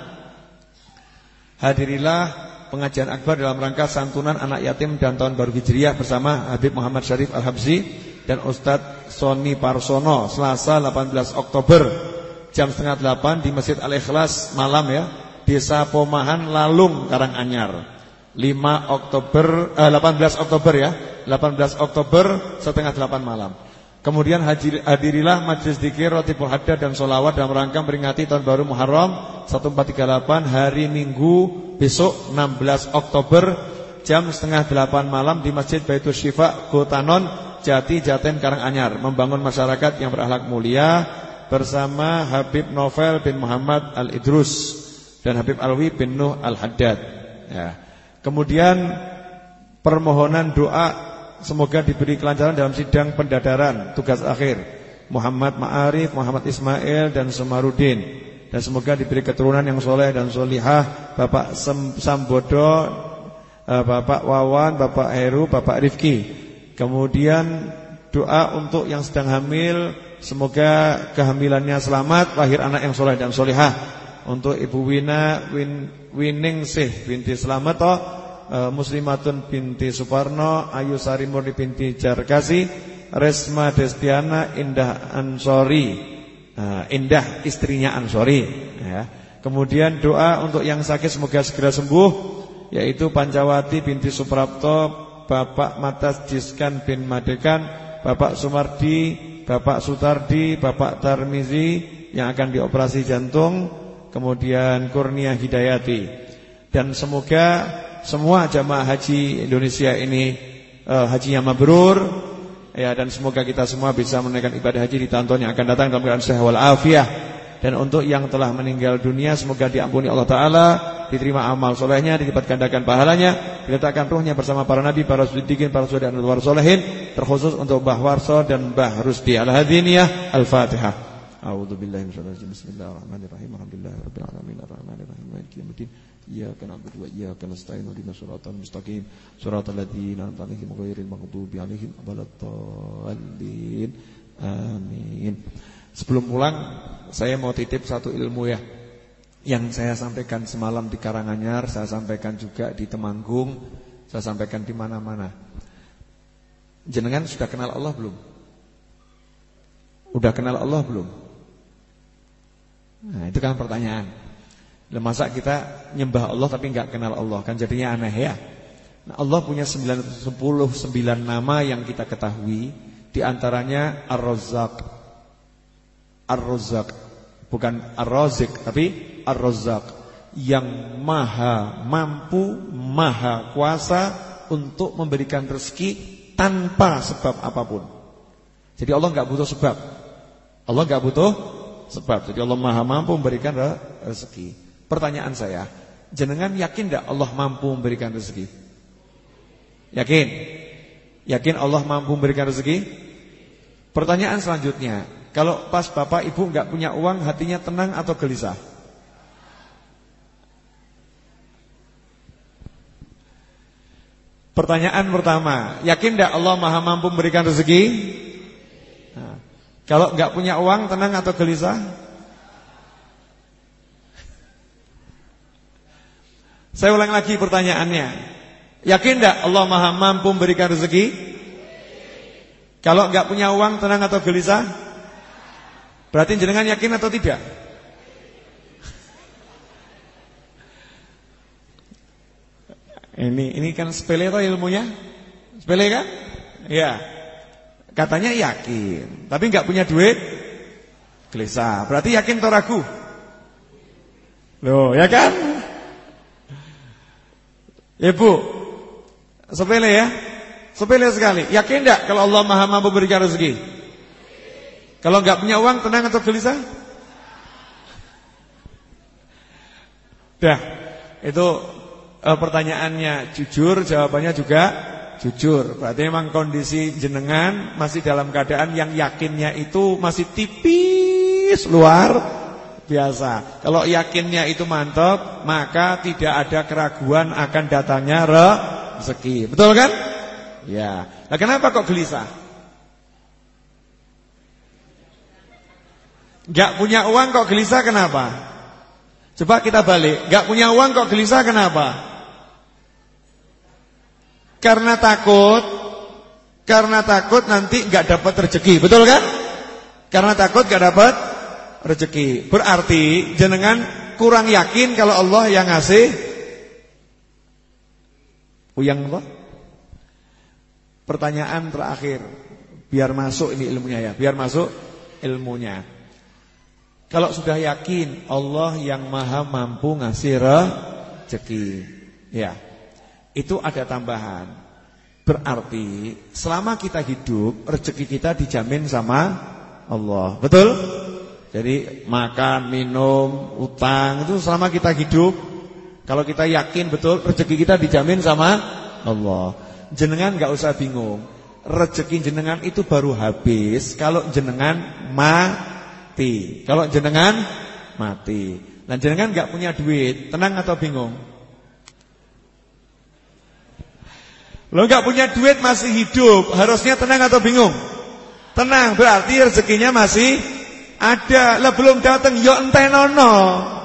Hadirilah pengajian akbar dalam rangka santunan anak yatim dan tahun baru Hijriah bersama Habib Muhammad Syarif Al-Habsyi dan Ustadz Soni Parsono, Selasa delapan belas Oktober jam setengah delapan di Masjid Al-Ikhlas malam ya, Desa Pomahan Lalung Karanganyar. lima Oktober eh, delapan belas Oktober ya, delapan belas Oktober setengah delapan malam. Kemudian hadir, hadirilah majlis dzikir Ratibul Haddad dan sholawat dalam rangka memperingati tahun baru Muharram seribu empat ratus tiga puluh delapan hari Minggu besok enam belas Oktober jam setengah delapan malam di Masjid Baitul Syifa Gotanon Jati Jaten Karanganyar, membangun masyarakat yang berakhlak mulia bersama Habib Novel bin Muhammad Al-Idrus dan Habib Alwi bin Nuh Al-Haddad ya. Kemudian permohonan doa semoga diberi kelancaran dalam sidang pendadaran tugas akhir Muhammad Ma'arif, Muhammad Ismail dan Sumarudin. Dan semoga diberi keturunan yang soleh dan solihah Bapak Sambodo, Bapak Wawan, Bapak Heru, Bapak Rifki. Kemudian doa untuk yang sedang hamil, semoga kehamilannya selamat, lahir anak yang soleh dan solihah. Untuk Ibu Wina Win, Wining Sih binti Slamet, uh, Muslimatun binti Suparno, Ayu Sari Murni binti Jarkasi, Resma Destiana Indah Ansori, uh, Indah istrinya Ansori ya. Kemudian doa untuk yang sakit semoga segera sembuh, yaitu Pancawati binti Suprapto, Bapak Matas Jiskan bin Madekan, Bapak Sumardi, Bapak Sutardi, Bapak Tarmizi yang akan dioperasi jantung. Kemudian Kurnia Hidayati. Dan semoga semua jamaah haji Indonesia ini uh, hajinya mabrur, Ya, dan semoga kita semua bisa menunaikan ibadah haji di tahun-tahun yang akan datang dalam keadaan sehat wal afiah. Dan untuk yang telah meninggal dunia, semoga diampuni Allah Ta'ala, diterima amal solehnya, dilipat gandakan pahalanya, diletakkan ruhnya bersama para nabi, para siddiqin, para syuhada dan para solehin. Terkhusus untuk Mbah Warso dan Mbah Rusdi Al-Hadiniyah. Al-Fatihah. A'udzu billahi minasyaitonir rajim. Bismillahirrahmanirrahim. Alhamdulillahirabbil alamin arrahmanirrahim maliki yaumiddin. Iyyaka na'budu wa iyyaka nasta'in. Ihdinas siratal mustaqim. Shiratal ladzina an'amta 'alaihim ghairil maghdubi 'alaihim waladdallin. Amin. Sebelum pulang, saya mau titip satu ilmu ya, yang saya sampaikan semalam di Karanganyar, saya sampaikan juga di Temanggung, saya sampaikan di mana-mana. Jenengan sudah kenal Allah belum? Udah kenal Allah belum? Nah, itu kan pertanyaan. Masa kita nyembah Allah tapi enggak kenal Allah, kan jadinya aneh ya. Nah, Allah punya sembilan ratus sepuluh sembilan nama yang kita ketahui, di antaranya Ar-Razzaq. Ar-Razzaq, bukan Ar-Razik, tapi Ar-Razzaq, yang maha mampu, maha kuasa untuk memberikan rezeki tanpa sebab apapun. Jadi Allah enggak butuh sebab. Allah enggak butuh sebab. Jadi Allah maha mampu memberikan rezeki. Pertanyaan saya, jenengan yakin enggak Allah mampu memberikan rezeki? Yakin? Yakin Allah mampu memberikan rezeki? Pertanyaan selanjutnya, kalau pas bapak ibu enggak punya uang, hatinya tenang atau gelisah? Pertanyaan pertama, yakin enggak Allah maha mampu memberikan rezeki? Nah, kalau enggak punya uang, tenang atau gelisah? Saya ulang lagi pertanyaannya, yakin enggak Allah maha mampu memberikan rezeki? Kalau enggak punya uang, tenang atau gelisah? Berarti jenengan yakin atau tidak? Ini ini kan sepele toh ilmunya? Sepele kan? Ya. Katanya yakin, tapi enggak punya duit, gelisah. Berarti yakin atau ragu? Loh, ya kan? Ibu, sepele ya? Sepele sekali. Yakin enggak kalau Allah maha mampu berikan rezeki? Kalau enggak punya uang, tenang atau gelisah? Dah, itu e, pertanyaannya jujur, jawabannya juga jujur. Berarti memang kondisi jenengan masih dalam keadaan yang yakinnya itu masih tipis, luar biasa. Kalau yakinnya itu mantap, maka tidak ada keraguan akan datangnya rezeki. Betul kan? Ya. Nah, kenapa kok gelisah? Gak punya uang kok gelisah kenapa? Coba kita balik. Gak punya uang kok gelisah kenapa? Karena takut. Karena takut nanti gak dapat rezeki. Betul kan? Karena takut gak dapat rezeki. Berarti jenengan kurang yakin kalau Allah yang ngasih. Uyang apa? Pertanyaan terakhir, biar masuk ini ilmunya ya. Biar masuk ilmunya. Kalau sudah yakin Allah yang maha mampu ngasih rezeki, ya, itu ada tambahan. Berarti selama kita hidup, rezeki kita dijamin sama Allah. Betul? Jadi makan, minum, utang itu selama kita hidup, kalau kita yakin betul rezeki kita dijamin sama Allah. Jenengan gak usah bingung. Rezeki jenengan itu baru habis kalau jenengan mati. Kalau jenengan mati. Dan jenengan gak punya duit, tenang atau bingung? Lo gak punya duit masih hidup, harusnya tenang atau bingung? Tenang, berarti rezekinya masih ada. Lah belum datang, yo entenono.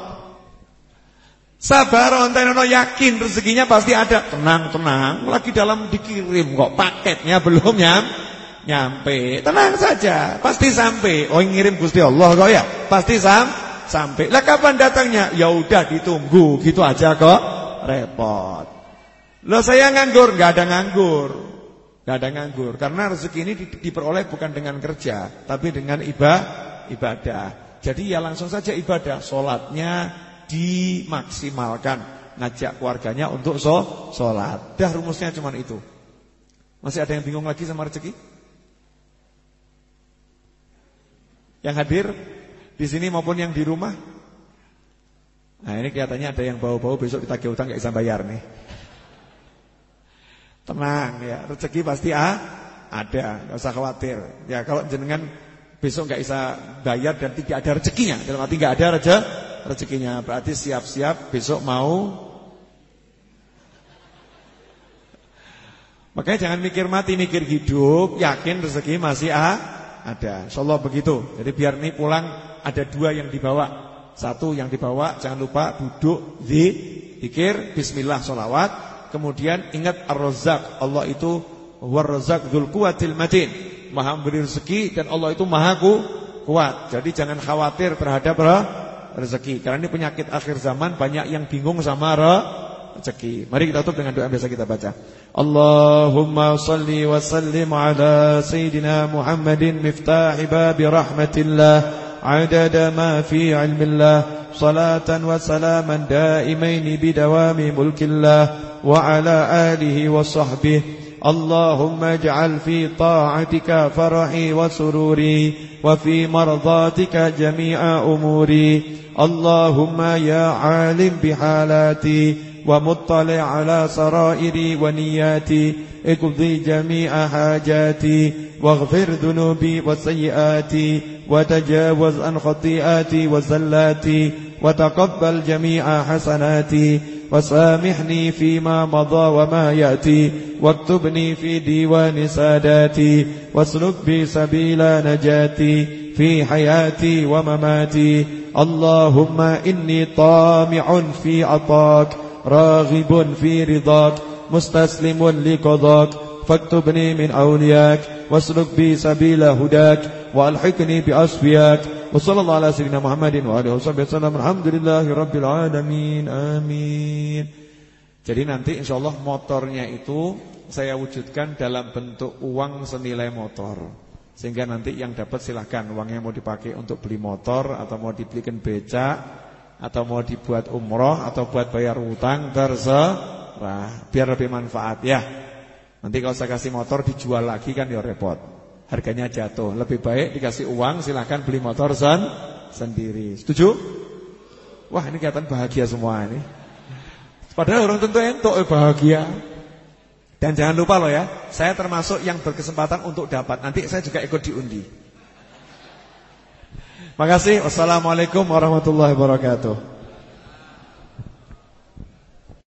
Sabar entenono, yakin rezekinya pasti ada. Tenang, tenang, lagi dalam dikirim kok, paketnya belum nyam nyampe. Tenang saja, pasti sampai. Oh, ngirim Gusti Allah kok ya, pasti sam sampai. Lah kapan datangnya? Ya udah ditunggu, gitu aja kok. Repot. Loh saya nganggur, enggak ada nganggur. Enggak ada nganggur karena rezeki ini diperoleh bukan dengan kerja, tapi dengan ibadah, ibadah. Jadi ya langsung saja ibadah, salatnya dimaksimalkan, ngajak keluarganya untuk so, salat. Dah rumusnya cuma itu. Masih ada yang bingung lagi sama rezeki? Yang hadir di sini maupun yang di rumah. Nah ini kelihatannya ada yang bau-bau besok ditagih utang gak bisa bayar nih. Tenang ya, rezeki pasti ah, ada, gak usah khawatir. Ya kalau jenengan besok gak bisa bayar dan tidak ada rezekinya, dalam arti gak ada reje, rezekinya, berarti siap-siap besok mau. Makanya jangan mikir mati, mikir hidup, yakin rezeki masih ah, ada. Insyaallah begitu. Jadi biar nih pulang ada dua yang dibawa. Satu yang dibawa jangan lupa duduk zikir bismillah sholawat. Kemudian ingat Ar-Razzaq, Allah itu War-Razzaq dzul quwwatil matin, Maha memberi rezeki dan Allah itu Maha kuat. Jadi jangan khawatir terhadap rezeki. Karena ini penyakit akhir zaman, banyak yang bingung sama rezeki. Mari kita tutup dengan doa yang biasa kita baca. Allahumma salli wa sallim ala Sayyidina Muhammadin miftahi babi rahmatillah adada ma fi ilmillah salatan wa salaman daimaini bidawami mulkillah wa ala alihi wa sahbihi. Allahumma ij'al fi ta'atika farahi wa sururi wa fi mardatika jami'a umuri. Allahumma ya alim bihalati ومطلع على سرائري ونياتي اقضي جميع حاجاتي واغفر ذنوبي وسيئاتي وتجاوز عن خطيئاتي وزلاتي وتقبل جميع حسناتي وسامحني فيما مضى وما يأتي واكتبني في ديوان ساداتي واسلك بي سبيل نجاتي في حياتي ومماتي. اللهم إني طامع في عطاك راغب في رضاك مستسلم لقضاك فاكتبني من أولياك واسلك بي سبيل هداك وألحقني بأصفياك. وصلى الله على سيدنا محمد وآله وصحبه وسلم. Alhamdulillahi rabbil alamin. Amin. Jadi nanti insyaallah motornya itu saya wujudkan dalam bentuk uang senilai motor, sehingga nanti yang dapat silahkan. Uangnya mau dipakai untuk beli motor, atau mau dibelikan becak, atau mau dibuat umroh, atau buat bayar utang, terserah, biar lebih manfaat ya. Nanti kalau saya kasih motor dijual lagi kan ya repot, harganya jatuh. Lebih baik dikasih uang, silahkan beli motor sen sendiri. Setuju? Wah ini kelihatan bahagia semua ini. Padahal orang tentu entuk bahagia. Dan jangan lupa loh ya, saya termasuk yang berkesempatan untuk dapat. Nanti saya juga ikut diundi. Makasih. Wassalamualaikum warahmatullahi wabarakatuh.